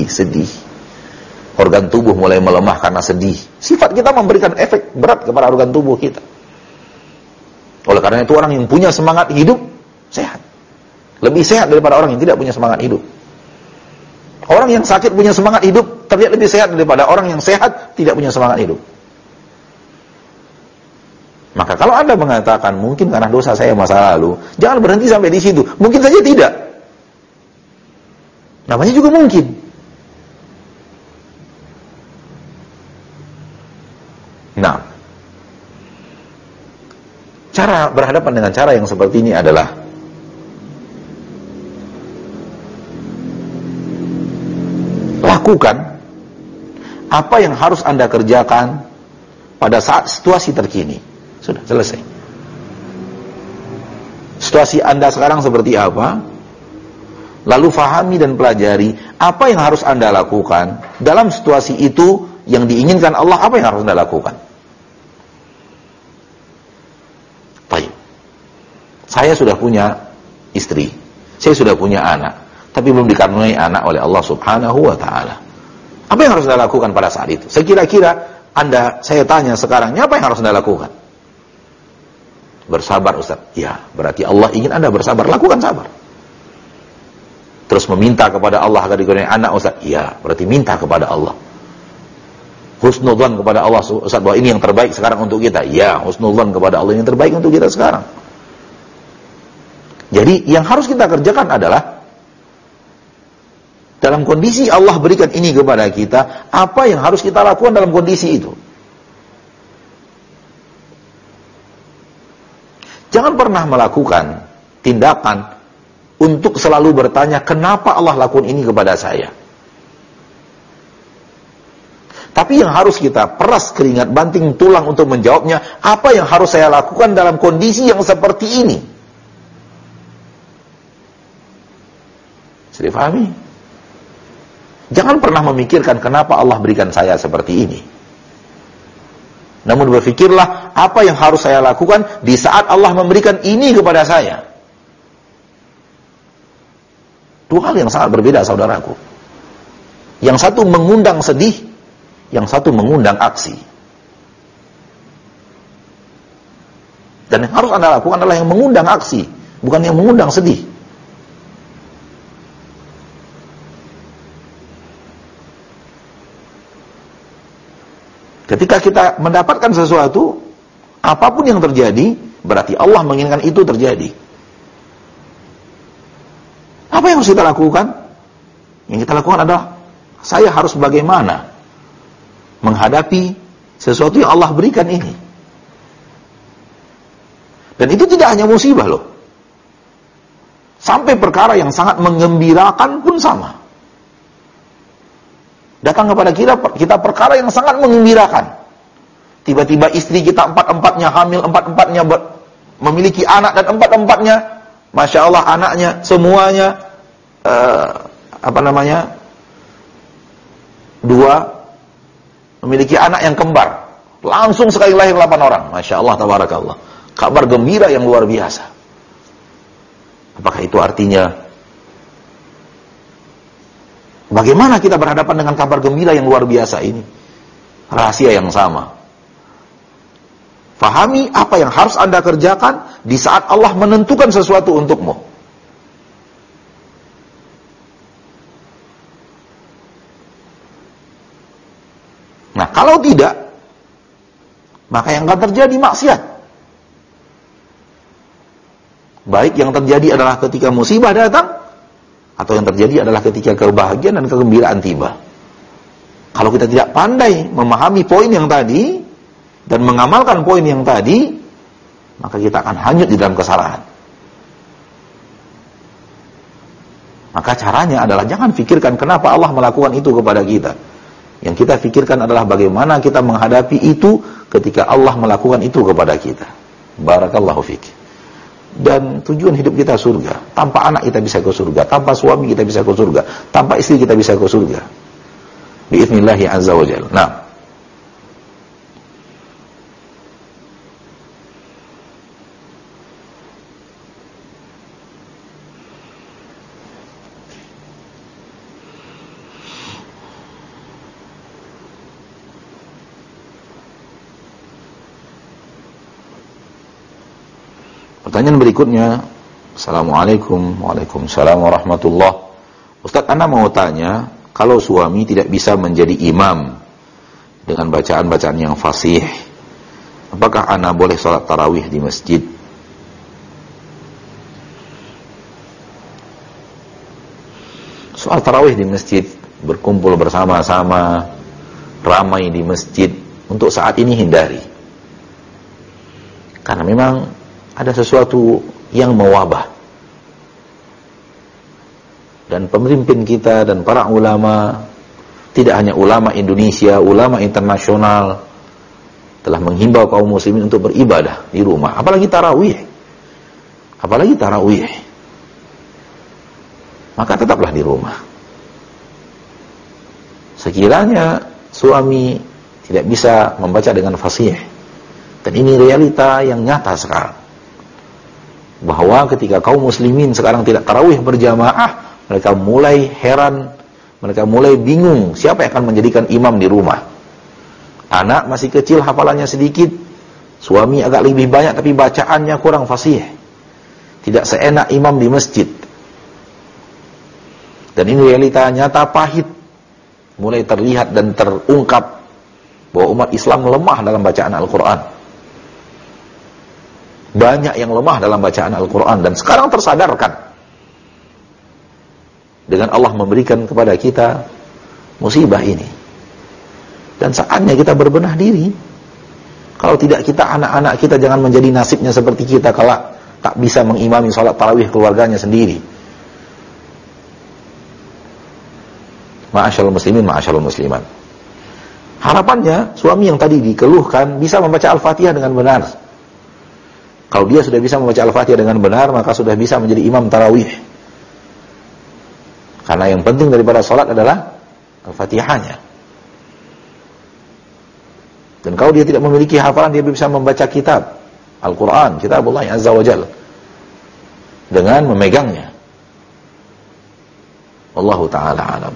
Organ tubuh mulai melemah karena sedih. Sifat kita memberikan efek berat kepada organ tubuh kita. Oleh karena itu orang yang punya semangat hidup, sehat. Lebih sehat daripada orang yang tidak punya semangat hidup. Orang yang sakit punya semangat hidup, terlihat lebih sehat daripada orang yang sehat tidak punya semangat hidup. Maka kalau Anda mengatakan, mungkin karena dosa saya masa lalu, jangan berhenti sampai di situ. Mungkin saja tidak. Namanya juga mungkin. Nah, cara berhadapan dengan cara yang seperti ini adalah lakukan apa yang harus Anda kerjakan pada saat situasi terkini. Sudah selesai. Situasi Anda sekarang seperti apa? Lalu fahami dan pelajari apa yang harus Anda lakukan dalam situasi itu yang diinginkan Allah, apa yang harus Anda lakukan. Baik. Saya sudah punya istri, saya sudah punya anak, tapi belum dikaruniai anak oleh Allah Subhanahu wa ta'ala. Apa yang harus Anda lakukan pada saat itu? Sekira-kira saya tanya sekarang, apa yang harus Anda lakukan? Bersabar, Ustaz. Ya, berarti Allah ingin Anda bersabar. Lakukan sabar. Terus meminta kepada Allah agar dikaruniai anak, Ustaz. Ya, berarti minta kepada Allah. Husnudzan kepada Allah, Ustaz, bahwa ini yang terbaik sekarang untuk kita. Ya, husnudzan kepada Allah, ini yang terbaik untuk kita sekarang. Jadi, yang harus kita kerjakan adalah dalam kondisi Allah berikan ini kepada kita, apa yang harus kita lakukan dalam kondisi itu? Jangan pernah melakukan tindakan untuk selalu bertanya, kenapa Allah lakukan ini kepada saya? Tapi yang harus kita peras keringat, banting tulang untuk menjawabnya, apa yang harus saya lakukan dalam kondisi yang seperti ini? Sudah pahami? Jangan pernah memikirkan kenapa Allah berikan saya seperti ini. Namun berpikirlah, apa yang harus saya lakukan di saat Allah memberikan ini kepada saya. Dua hal yang sangat berbeda, saudaraku. Yang satu mengundang sedih, yang satu mengundang aksi. Dan yang harus Anda lakukan adalah yang mengundang aksi, bukan yang mengundang sedih. Ketika kita mendapatkan sesuatu, apapun yang terjadi, berarti Allah menginginkan itu terjadi. Apa yang harus kita lakukan? Yang kita lakukan adalah, saya harus bagaimana menghadapi sesuatu yang Allah berikan ini. Dan itu tidak hanya musibah loh. Sampai perkara yang sangat menggembirakan pun sama. Datang kepada kita perkara yang sangat menggembirakan. Tiba-tiba istri kita empat-empatnya hamil, empat-empatnya memiliki anak, dan empat-empatnya, Masya Allah, anaknya semuanya dua memiliki anak yang kembar. Langsung sekali lahir 8 orang. Masya Allah, tabarakallah. Kabar gembira yang luar biasa. Apakah itu artinya bagaimana kita berhadapan dengan kabar gembira yang luar biasa ini? Rahasia yang sama. Fahami apa yang harus Anda kerjakan di saat Allah menentukan sesuatu untukmu. Nah, kalau tidak, maka yang akan terjadi maksiat. Baik yang terjadi adalah ketika musibah datang, atau yang terjadi adalah ketika kebahagiaan dan kegembiraan tiba. Kalau kita tidak pandai memahami poin yang tadi dan mengamalkan poin yang tadi, maka kita akan hanyut di dalam kesalahan. Maka caranya adalah jangan pikirkan kenapa Allah melakukan itu kepada kita. Yang kita pikirkan adalah bagaimana kita menghadapi itu ketika Allah melakukan itu kepada kita. Barakallahu fiik. Dan tujuan hidup kita surga. Tanpa anak kita bisa ke surga, tanpa suami kita bisa ke surga, tanpa istri kita bisa ke surga. Biidznillahi azza wa jalla. Nah, pertanyaan berikutnya. Assalamualaikum. Waalaikumsalam warahmatullah. Ustaz, ana mau tanya, kalau suami tidak bisa menjadi imam dengan bacaan-bacaan yang fasih, apakah ana boleh sholat tarawih di masjid? Soal tarawih di masjid, berkumpul bersama-sama, ramai di masjid, untuk saat ini hindari. Karena memang ada sesuatu yang mewabah. Dan pemimpin kita dan para ulama, tidak hanya ulama Indonesia, ulama internasional, telah menghimbau kaum muslimin untuk beribadah di rumah. Apalagi tarawih. Maka tetaplah di rumah. Sekiranya suami tidak bisa membaca dengan fasih, dan ini realita yang nyata sekarang, bahwa ketika kaum muslimin sekarang tidak tarawih berjamaah, mereka mulai heran, mereka mulai bingung siapa yang akan menjadikan imam di rumah. Anak masih kecil, hafalannya sedikit, suami agak lebih banyak tapi bacaannya kurang fasih, tidak seenak imam di masjid. Dan ini realita nyata pahit, mulai terlihat dan terungkap bahwa umat Islam lemah dalam bacaan Al-Quran. Banyak yang lemah dalam bacaan Al-Quran, dan sekarang tersadarkan dengan Allah memberikan kepada kita musibah ini. Dan saatnya kita berbenah diri. Kalau tidak, kita, anak-anak kita jangan menjadi nasibnya seperti kita kalau tak bisa mengimami sholat tarawih keluarganya sendiri. Ma'asyarul muslimin, ma'asyarul muslimat. Harapannya suami yang tadi dikeluhkan bisa membaca Al-Fatihah dengan benar. Kalau dia sudah bisa membaca Al-Fatihah dengan benar, maka sudah bisa menjadi imam tarawih. Karena yang penting daripada sholat adalah Al-Fatihahnya. Dan kalau dia tidak memiliki hafalan, dia bisa membaca kitab Al-Quran, kitabullah azza wa jalla, dengan memegangnya. Wallahu ta'ala alam.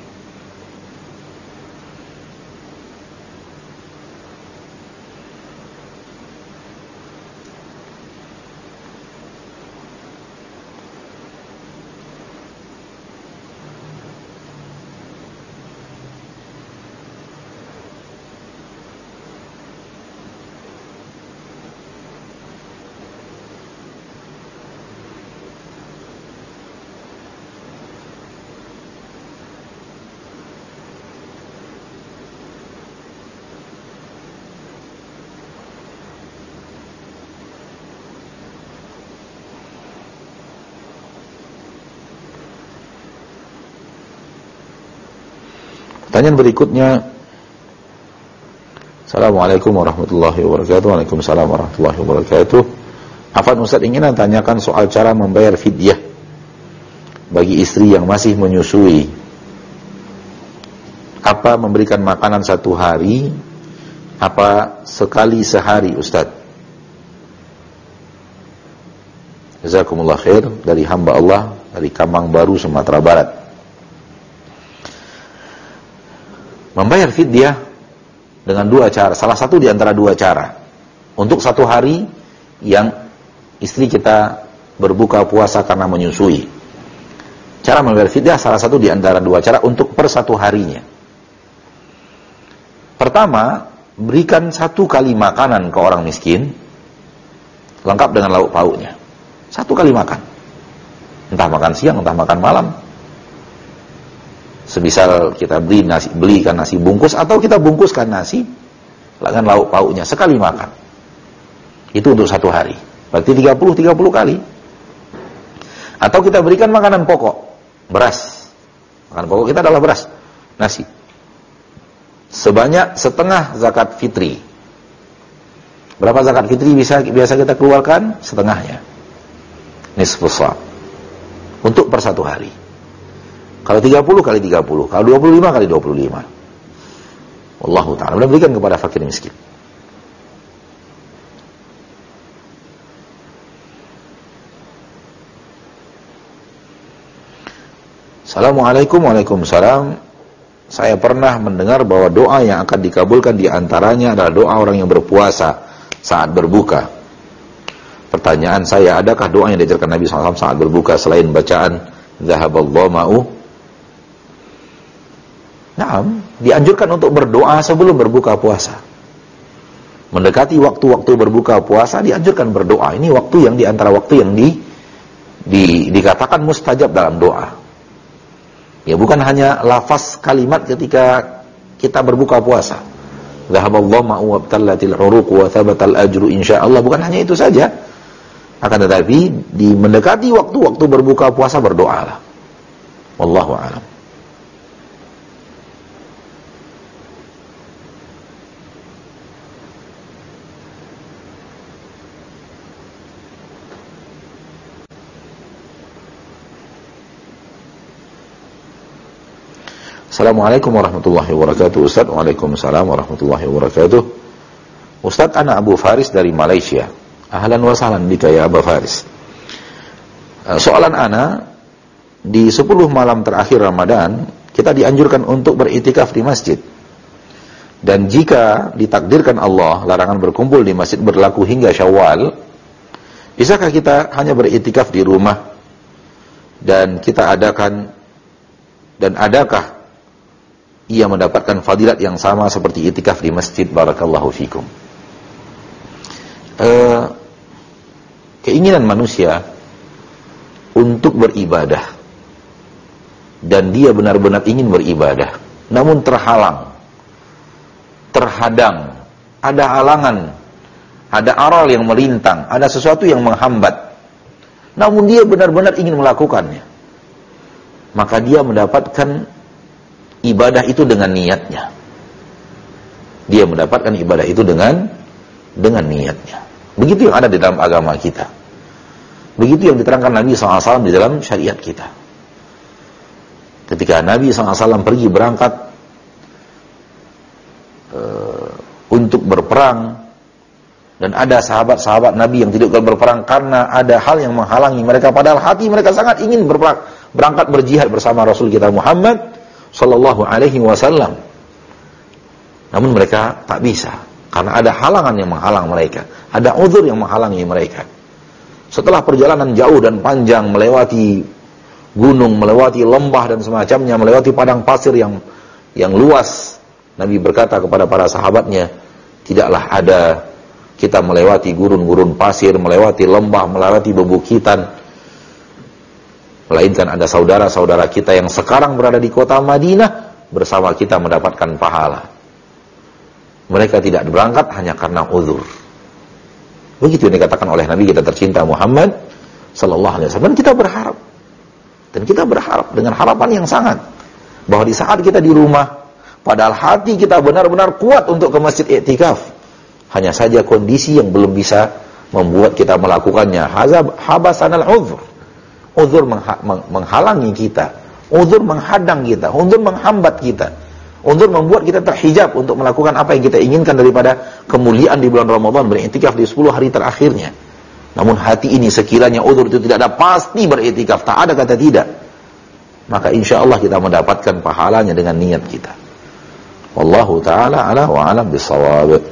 Pertanyaan berikutnya. Assalamualaikum warahmatullahi wabarakatuh. Waalaikumsalam warahmatullahi wabarakatuh. Afwan Ustaz, ingin tanyakan soal cara membayar fidyah bagi istri yang masih menyusui. Apa memberikan makanan satu hari, apa sekali sehari Ustaz? Jazakumullah khair. Dari hamba Allah dari Kamang Baru, Sumatera Barat. Membayar fidyah dengan dua cara, salah satu di antara dua cara. Untuk satu hari yang istri kita berbuka puasa karena menyusui, cara membayar fidyah salah satu di antara dua cara untuk per satu harinya. Pertama, berikan satu kali makanan ke orang miskin, lengkap dengan lauk pauknya. Satu kali makan, entah makan siang, entah makan malam. Semisal kita belikan nasi bungkus, atau kita bungkuskan nasi dengan lauk pauknya, sekali makan. Itu untuk satu hari, berarti 30 kali. Atau kita berikan makanan pokok, beras. Makanan pokok kita adalah beras, nasi. sebanyak setengah zakat fitri. Berapa zakat fitri biasa kita keluarkan? Setengahnya. Nisfus sa'. Untuk per satu hari. Kalau 30 kali 30, kalau 25 kali 25. Wallahu ta'ala. Boleh berikan kepada fakir miskin. Assalamualaikum. Waalaikumsalam. Saya pernah mendengar bahwa doa yang akan dikabulkan di antaranya adalah doa orang yang berpuasa saat berbuka. Pertanyaan saya, adakah doa yang diajarkan Nabi SAW saat berbuka selain bacaan Zahaballahu ma'u? Naam, dianjurkan untuk berdoa sebelum berbuka puasa. Mendekati waktu-waktu berbuka puasa dianjurkan berdoa. Ini waktu yang diantara waktu yang dikatakan mustajab dalam doa. Ya, bukan hanya lafaz kalimat ketika kita berbuka puasa. Zahaballahu ma'u wabtallatil uruq wa thabatal ajru insyaallah. Bukan hanya itu saja. Akan tetapi di mendekati waktu-waktu berbuka puasa berdoalah. Wallahu a'lam. Assalamualaikum warahmatullahi wabarakatuh. Ustaz. Waalaikumsalam warahmatullahi wabarakatuh. Ustaz, ana Abu Faris dari Malaysia. Ahlan wa sahlan bika ya Abu Faris. Soalan ana, di 10 malam terakhir Ramadan kita dianjurkan untuk beritikaf di masjid. Dan jika ditakdirkan Allah larangan berkumpul di masjid berlaku hingga Syawal, bisakah kita hanya beritikaf di rumah dan kita adakan, dan adakah ia mendapatkan fadilat yang sama seperti itikaf di masjid? Barakallahu fikum. Keinginan manusia untuk beribadah, dan dia benar-benar ingin beribadah, namun terhalang, terhadang, ada halangan, ada aral yang melintang, ada sesuatu yang menghambat, namun dia benar-benar ingin melakukannya, maka dia mendapatkan ibadah itu dengan niatnya. Dia mendapatkan ibadah itu dengan niatnya. Begitu yang ada di dalam agama kita. Begitu yang diterangkan Nabi SAW di dalam syariat kita. Ketika Nabi SAW pergi berangkat untuk berperang, dan ada sahabat-sahabat Nabi yang tidak berperang karena ada hal yang menghalangi mereka, padahal hati mereka sangat ingin berangkat berjihad bersama Rasul kita Muhammad sallallahu alaihi wasallam. Namun mereka tak bisa karena ada halangan yang menghalang mereka, ada uzur yang menghalangi mereka. Setelah perjalanan jauh dan panjang, melewati gunung, melewati lembah dan semacamnya, melewati padang pasir yang luas, Nabi berkata kepada para sahabatnya, tidaklah ada kita melewati gurun-gurun pasir, melewati lembah, melewati bebukitan, melainkan ada saudara-saudara kita yang sekarang berada di kota Madinah bersama kita mendapatkan pahala. Mereka tidak berangkat hanya karena uzur. Begitu yang dikatakan oleh Nabi kita tercinta Muhammad sallallahu alaihi wasallam. Dan kita berharap dengan harapan yang sangat bahwa di saat kita di rumah, padahal hati kita benar-benar kuat untuk ke masjid iktikaf, hanya saja kondisi yang belum bisa membuat kita melakukannya. Habasanal uzur. Uzur menghalangi kita, uzur menghadang kita, uzur menghambat kita, uzur membuat kita terhijab untuk melakukan apa yang kita inginkan daripada kemuliaan di bulan Ramadan, beriktikaf di 10 hari terakhirnya. Namun hati ini sekiranya uzur itu tidak ada, pasti beriktikaf, tak ada kata tidak, maka insya Allah kita mendapatkan pahalanya dengan niat kita. Wallahu ta'ala ala wa alam bisawab.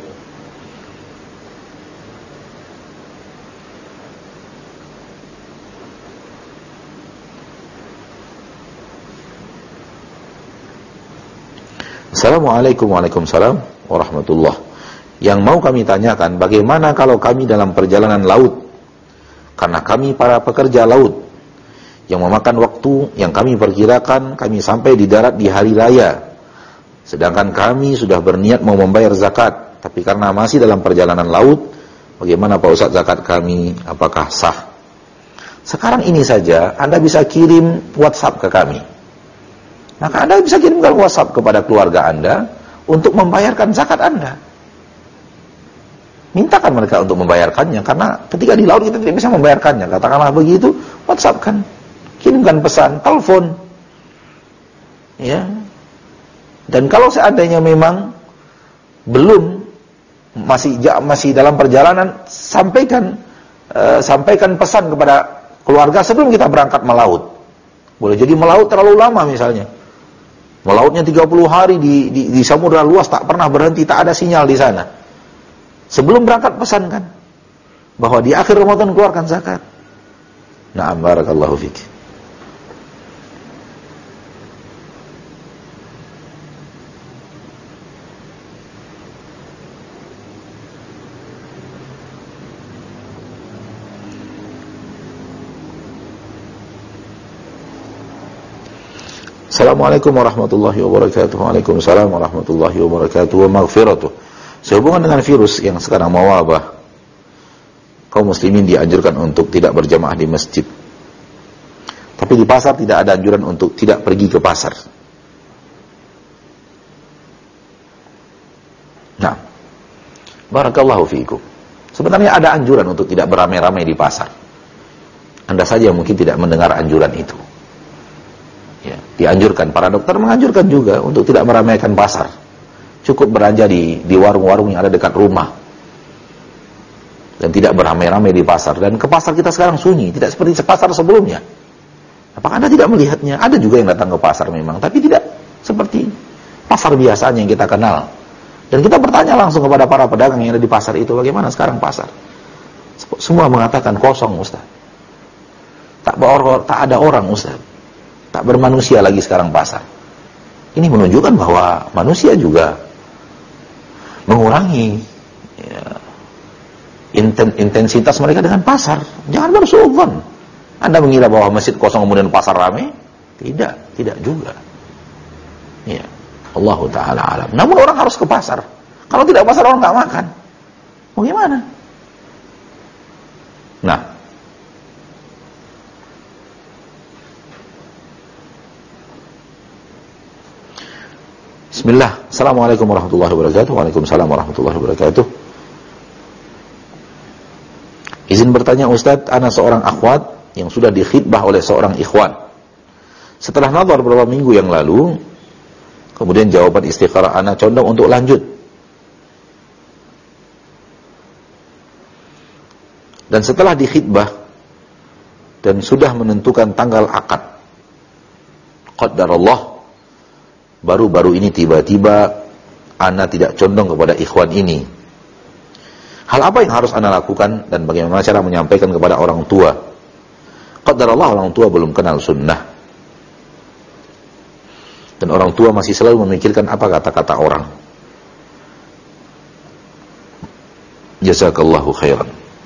Assalamualaikum warahmatullahi. Yang mau kami tanyakan, bagaimana kalau kami dalam perjalanan laut, karena kami para pekerja laut yang memakan waktu yang kami perkirakan kami sampai di darat di hari raya, sedangkan kami sudah berniat mau membayar zakat, tapi karena masih dalam perjalanan laut, bagaimana Pak Ustaz zakat kami, apakah sah? Sekarang ini saja Anda bisa kirim WhatsApp ke kami. Maka Anda bisa kirimkan WhatsApp kepada keluarga Anda untuk membayarkan zakat Anda. Mintakan mereka untuk membayarkannya, karena ketika di laut kita tidak bisa membayarkannya. Katakanlah begitu, WhatsApp-kan, kirimkan pesan, telepon. Ya. Dan kalau seandainya memang belum masih dalam perjalanan, sampaikan pesan kepada keluarga sebelum kita berangkat melaut. Boleh jadi melaut terlalu lama misalnya. Melautnya 30 hari di samudra luas, tak pernah berhenti, tak ada sinyal di sana. Sebelum berangkat pesankan bahwa di akhir Ramadan keluarkan zakat. Na'am, barakallahu fik. Assalamualaikum warahmatullahi wabarakatuh. Waalaikumsalam warahmatullahi wabarakatuh wa maghfiratuh. Sehubungan dengan virus yang sekarang mewabah, kaum muslimin dianjurkan untuk tidak berjamaah di masjid. Tapi di pasar tidak ada anjuran untuk tidak pergi ke pasar. Nah, barakallahu fiikum. Sebenarnya ada anjuran untuk tidak beramai-ramai di pasar. Anda saja mungkin tidak mendengar anjuran itu. Ya, dianjurkan, para dokter menganjurkan juga untuk tidak meramaikan pasar. Cukup belanja di warung-warung yang ada dekat rumah. Dan tidak beramai-ramai di pasar. Dan ke pasar kita sekarang sunyi, tidak seperti pasar sebelumnya. Apakah Anda tidak melihatnya? Ada juga yang datang ke pasar memang, tapi tidak seperti pasar biasanya yang kita kenal. Dan kita bertanya langsung kepada para pedagang yang ada di pasar itu, bagaimana sekarang pasar? Semua mengatakan kosong, Ustaz. Tak ada orang, Ustaz. Tak bermanusia lagi sekarang pasar. Ini menunjukkan bahwa manusia juga mengurangi intensitas mereka dengan pasar. Jangan bersuudzon. Anda mengira bahwa masjid kosong kemudian pasar ramai? Tidak juga. Ya, Allah Ta'ala alam. Namun orang harus ke pasar. Kalau tidak pasar orang nggak makan. Bagaimana? Nah, Bismillah. Assalamualaikum warahmatullahi wabarakatuh. Waalaikumsalam warahmatullahi wabarakatuh. Izin bertanya Ustadz, ana seorang akhwat yang sudah dikhitbah oleh seorang ikhwan. Setelah nazar beberapa minggu yang lalu, kemudian jawaban istikharah ana condong untuk lanjut. Dan setelah dikhitbah dan sudah menentukan tanggal akad, qadarallah, baru-baru ini tiba-tiba ana tidak condong kepada ikhwan ini. Hal apa yang harus ana lakukan dan bagaimana cara menyampaikan kepada orang tua? Qadarallah, orang tua belum kenal sunnah. Dan orang tua masih selalu memikirkan apa kata-kata orang. Jazakallahu khairan.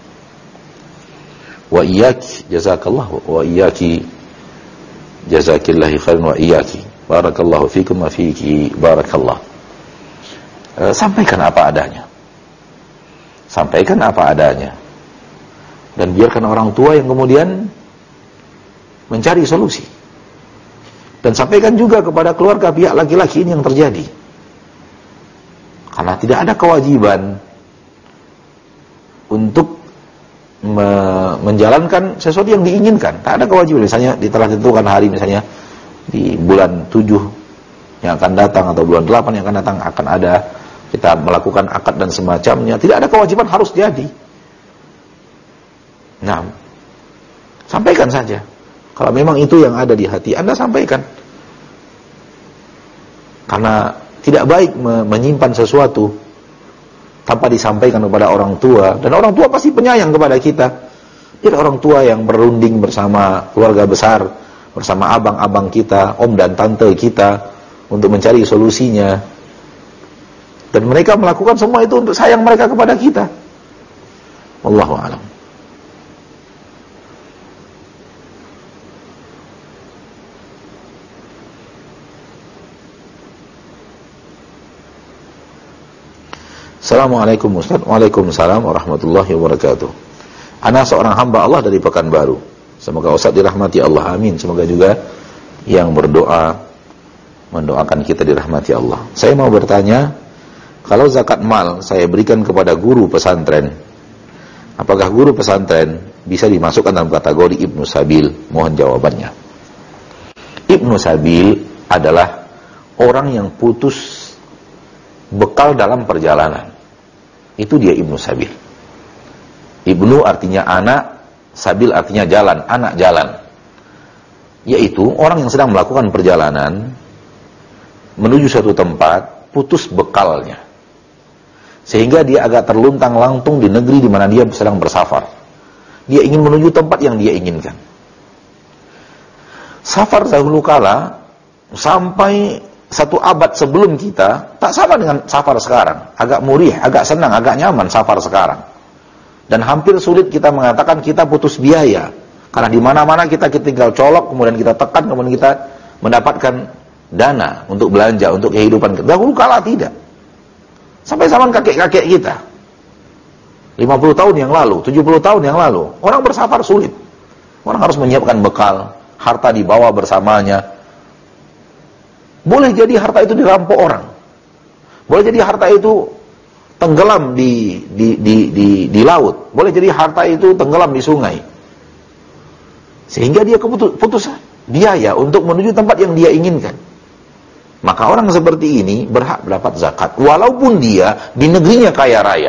Wa iyyaki, jazakallahu wa iyyaki, jazakillahi khairan wa iyyaki. Barakallahu fikum wa fiki barakallah. Sampaikan apa adanya. Sampaikan apa adanya. Dan biarkan orang tua yang kemudian mencari solusi. Dan sampaikan juga kepada keluarga pihak laki-laki ini yang terjadi. Karena tidak ada kewajiban untuk menjalankan sesuatu yang diinginkan. Tak ada kewajiban. Misalnya telah ditentukan hari, misalnya di bulan 7 yang akan datang atau bulan 8 yang akan datang akan ada kita melakukan akad dan semacamnya. Tidak ada kewajiban harus jadi. Nah, sampaikan saja. Kalau memang itu yang ada di hati Anda, sampaikan. Karena tidak baik menyimpan sesuatu tanpa disampaikan kepada orang tua. Dan orang tua pasti penyayang kepada kita. Tidak orang tua yang berunding bersama keluarga besar, bersama abang-abang kita, om dan tante kita, untuk mencari solusinya. Dan mereka melakukan semua itu untuk sayang mereka kepada kita. Wallahu a'lam. Assalamualaikum Ustaz. Waalaikumsalam warahmatullahi wabarakatuh. Ana seorang hamba Allah dari Pekanbaru. Semoga Ustaz dirahmati Allah, amin. Semoga juga yang berdoa mendoakan kita dirahmati Allah. Saya mau bertanya, kalau zakat mal saya berikan kepada guru pesantren, apakah guru pesantren bisa dimasukkan dalam kategori Ibnu Sabil? Mohon jawabannya. Ibnu Sabil adalah orang yang putus bekal dalam perjalanan. Itu dia Ibnu Sabil. Ibnu artinya anak, Sabil artinya jalan, anak jalan. Yaitu orang yang sedang melakukan perjalanan menuju suatu tempat, putus bekalnya, sehingga dia agak terluntang-lantung di negeri di mana dia sedang bersafar. Dia ingin menuju tempat yang dia inginkan. Safar dahulu kala sampai 1 abad sebelum kita tak sama dengan safar sekarang. Agak murih, agak senang, agak nyaman safar sekarang. Dan hampir sulit kita mengatakan kita putus biaya, karena di mana-mana kita tinggal colok, kemudian kita tekan, kemudian kita mendapatkan dana untuk belanja, untuk kehidupan. Dahulu kala tidak. Sampai zaman kakek-kakek kita, 50 tahun yang lalu, 70 tahun yang lalu, orang bersafar sulit. Orang harus menyiapkan bekal, harta dibawa bersamanya. Boleh jadi harta itu dirampok orang. Boleh jadi harta itu tenggelam di laut. Boleh jadi harta itu tenggelam di sungai. Sehingga dia keputusan biaya untuk menuju tempat yang dia inginkan. Maka orang seperti ini berhak mendapat zakat, walaupun dia di negerinya kaya raya.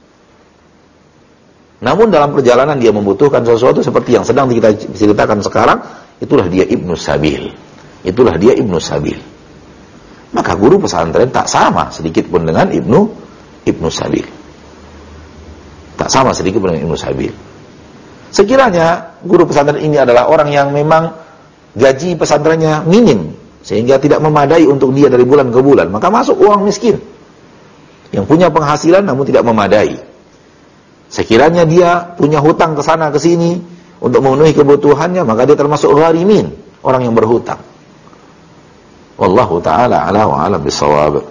Namun dalam perjalanan dia membutuhkan sesuatu seperti yang sedang kita ceritakan sekarang, itulah dia Ibnu Sabil. Itulah dia Ibnu Sabil. Maka guru pesantren tak sama sedikit pun dengan Ibnu Sabil. Tak sama sedikit pun dengan Ibnu Sabil. Sekiranya guru pesantren ini adalah orang yang memang gaji pesantrennya minim, sehingga tidak memadai untuk dia dari bulan ke bulan, maka masuk uang miskin yang punya penghasilan namun tidak memadai. Sekiranya dia punya hutang ke sana ke sini untuk memenuhi kebutuhannya, maka dia termasuk gharimin, orang yang berhutang. Wallahu ta'ala ala wa ala bisawab.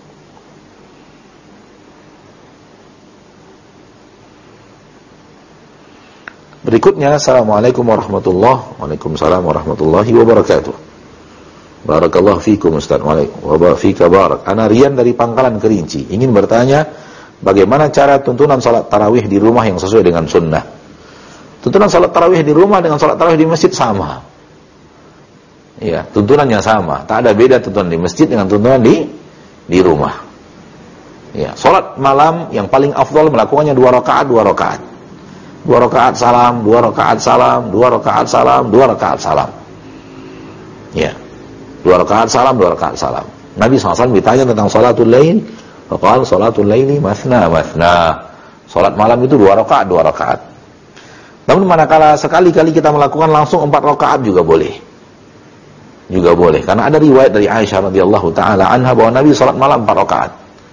Berikutnya, Assalamualaikum warahmatullahi wabarakatuh. Waalaikumsalam warahmatullahi wabarakatuh. Barakallahu fikum Ustaz. Wa fika barak. Ana Rian dari Pangkalan Kerinci, ingin bertanya, bagaimana cara tuntunan salat tarawih di rumah yang sesuai dengan sunnah? Tuntunan salat tarawih di rumah dengan salat tarawih di masjid sama. Ya, tuntunannya sama. Tak ada beda tuntunan di masjid dengan tuntunan di rumah. Ya, salat malam yang paling afdal melakukannya 2 rakaat, 2 rakaat. 2 rakaat salam, 2 rakaat salam, 2 rakaat salam, 2 rakaat salam. Ya. 2 rakaat salam, 2 rakaat salam. Nabi SAW ditanya tentang salatul lail, faqala salatul laili mathna mathna. Salat malam itu 2 rakaat, 2 rakaat. Namun manakala sekali-kali kita melakukan langsung 4 rakaat juga boleh. Juga boleh, karena ada riwayat dari Aisyah radhiyallahu taala anha bahwa Nabi salat malam 4 rakaat.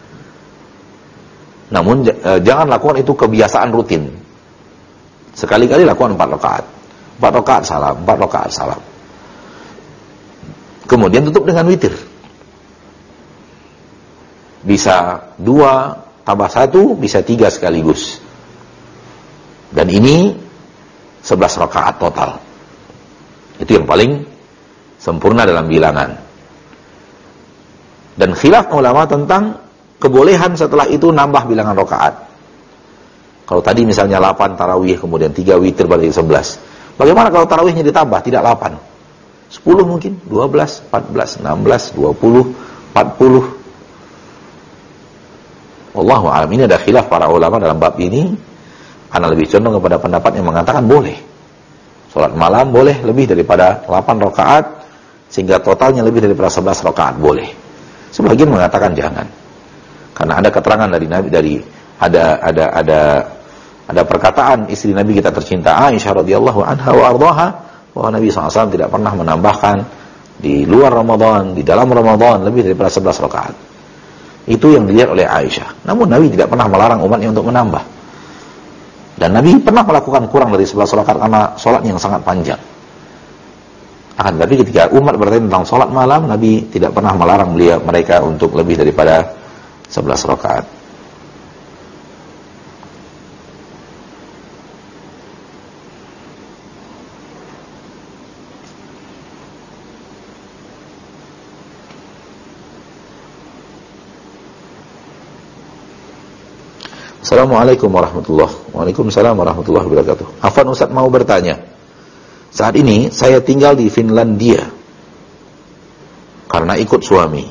Namun jangan lakukan itu kebiasaan rutin. Sekali-kali lakukan 4 rakaat. 4 rakaat salam, 4 rakaat salam. Kemudian tutup dengan witir. Bisa 2 tambah 1, bisa 3 sekaligus. Dan ini 11 rakaat total. Itu yang paling sempurna dalam bilangan. Dan khilaf ulama tentang kebolehan setelah itu nambah bilangan rakaat. Kalau tadi misalnya 8 tarawih, kemudian 3 witir berarti 11. Bagaimana kalau tarawihnya ditambah, tidak 8? 10 mungkin, 12, 14, 16, 20, 40. Wallahu a'lam. Ini ada khilaf para ulama dalam bab ini. Ana lebih condong kepada pendapat yang mengatakan boleh. Salat malam boleh lebih daripada 8 rakaat, sehingga totalnya lebih daripada 11 rakaat boleh. Sebagian mengatakan jangan. Karena ada keterangan dari Nabi, ada perkataan istri Nabi kita tercinta Aisyah radhiyallahu anha wa ardhaha, bahwa Nabi SAW tidak pernah menambahkan di luar Ramadan, di dalam Ramadan lebih daripada 11 rakaat. Itu yang dilihat oleh Aisyah. Namun Nabi tidak pernah melarang umatnya untuk menambah. Dan Nabi pernah melakukan kurang dari 11 rakaat karena sholat yang sangat panjang. Akan tapi ketika umat bertanya tentang sholat malam, Nabi tidak pernah melarang mereka untuk lebih daripada 11 rakaat. Assalamualaikum Waalaikumsalam warahmatullahi wabarakatuh. Afwan Ustaz, mau bertanya. Saat ini saya tinggal di Finlandia karena ikut suami.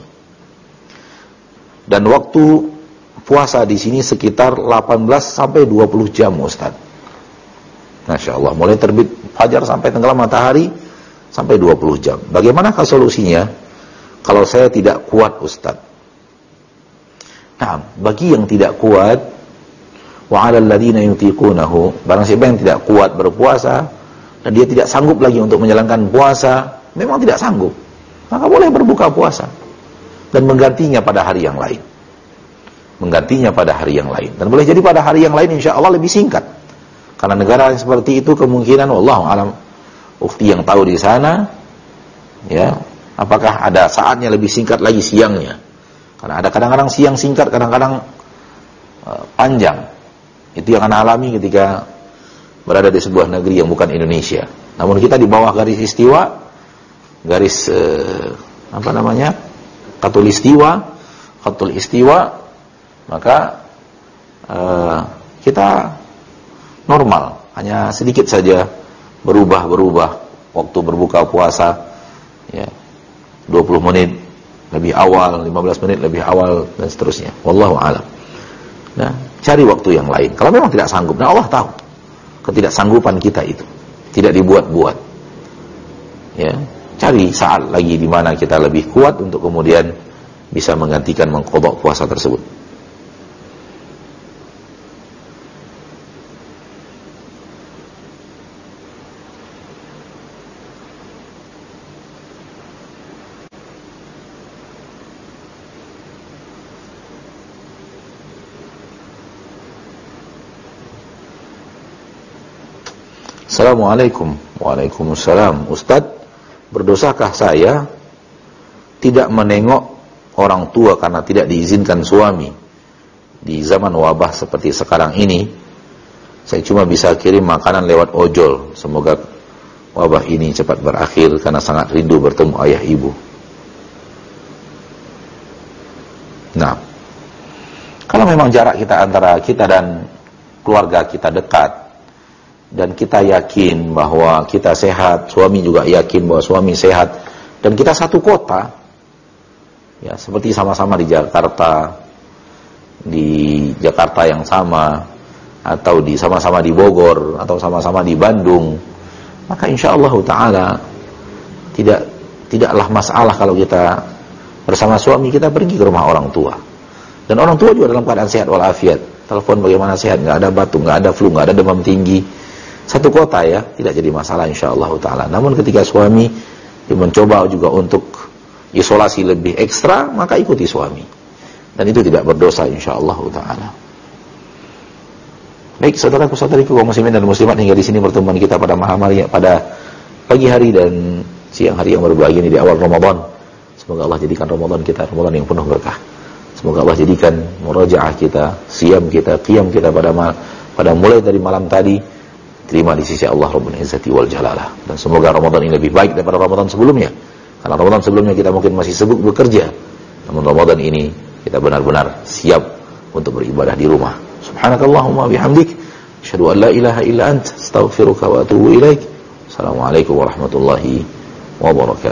Dan waktu puasa di sini sekitar 18 sampai 20 jam Ustaz. Masya Allah, mulai terbit fajar sampai tenggelam matahari sampai 20 jam. Bagaimanakah solusinya kalau saya tidak kuat Ustaz? Nah, bagi yang tidak kuat, wa 'alal ladzina yutiqunahu, barang siapa yang tidak kuat berpuasa dan dia tidak sanggup lagi untuk menjalankan puasa, memang tidak sanggup, maka boleh berbuka puasa dan menggantinya pada hari yang lain. Dan boleh jadi pada hari yang lain insya Allah lebih singkat. Karena negara yang seperti itu kemungkinan wallahu alam, ukti yang tahu di sana, ya, apakah ada saatnya lebih singkat lagi siangnya? Karena ada kadang-kadang siang singkat, kadang-kadang panjang. Itu yang Anda alami ketika berada di sebuah negeri yang bukan Indonesia. Namun kita di bawah garis istiwa, garis khatul istiwa, maka kita normal, hanya sedikit saja berubah waktu berbuka puasa, ya, 20 menit lebih awal, 15 menit lebih awal, dan seterusnya. Wallahu a'lam. Nah, cari waktu yang lain kalau memang tidak sanggup. Nah, Allah tahu ketidaksanggupan kita itu tidak dibuat-buat, ya. Cari saat lagi di mana kita lebih kuat untuk kemudian bisa menggantikan mengqadha puasa tersebut. Assalamualaikum. Waalaikumsalam. Ustadz, berdosakah saya tidak menengok orang tua karena tidak diizinkan suami di zaman wabah seperti sekarang ini? Saya cuma bisa kirim makanan lewat ojol. Semoga wabah ini cepat berakhir karena sangat rindu bertemu ayah ibu. Nah, kalau memang jarak kita antara kita dan keluarga kita dekat, dan kita yakin bahwa kita sehat, suami juga yakin bahwa suami sehat, dan kita satu kota, ya, seperti sama-sama di Jakarta yang sama, atau sama-sama di Bogor, atau sama-sama di Bandung, maka insyaallah ta'ala tidaklah masalah kalau kita bersama suami kita pergi ke rumah orang tua. Dan orang tua juga dalam keadaan sehat walafiat. Telepon bagaimana sehat, nggak ada batuk, nggak ada flu, nggak ada demam tinggi. Satu kota, ya, tidak jadi masalah insyaallah ta'ala. Namun ketika suami mencoba juga untuk isolasi lebih ekstra, maka ikuti suami. Dan itu tidak berdosa insyaallah ta'ala. Baik, saudara-saudariku kaum muslimin dan muslimat, hingga di sini pertemuan kita pada malam hari, pada pagi hari dan siang hari yang berbahagia ini di awal Ramadan. Semoga Allah jadikan Ramadan kita Ramadan yang penuh berkah. Semoga Allah jadikan murajaah kita, siyam kita, qiyam kita pada mulai dari malam tadi terima di sisi Allah Rabbul Izzati wal Jalalah. Dan semoga Ramadan ini lebih baik daripada Ramadan sebelumnya. Karena Ramadan sebelumnya kita mungkin masih sibuk bekerja, namun Ramadan ini kita benar-benar siap untuk beribadah di rumah. Subhanakallahumma bihamdik, asyhadu an la ilaha illa ant, astaghfiruka wa atubu ilaik. Assalamualaikum warahmatullahi wabarakatuh.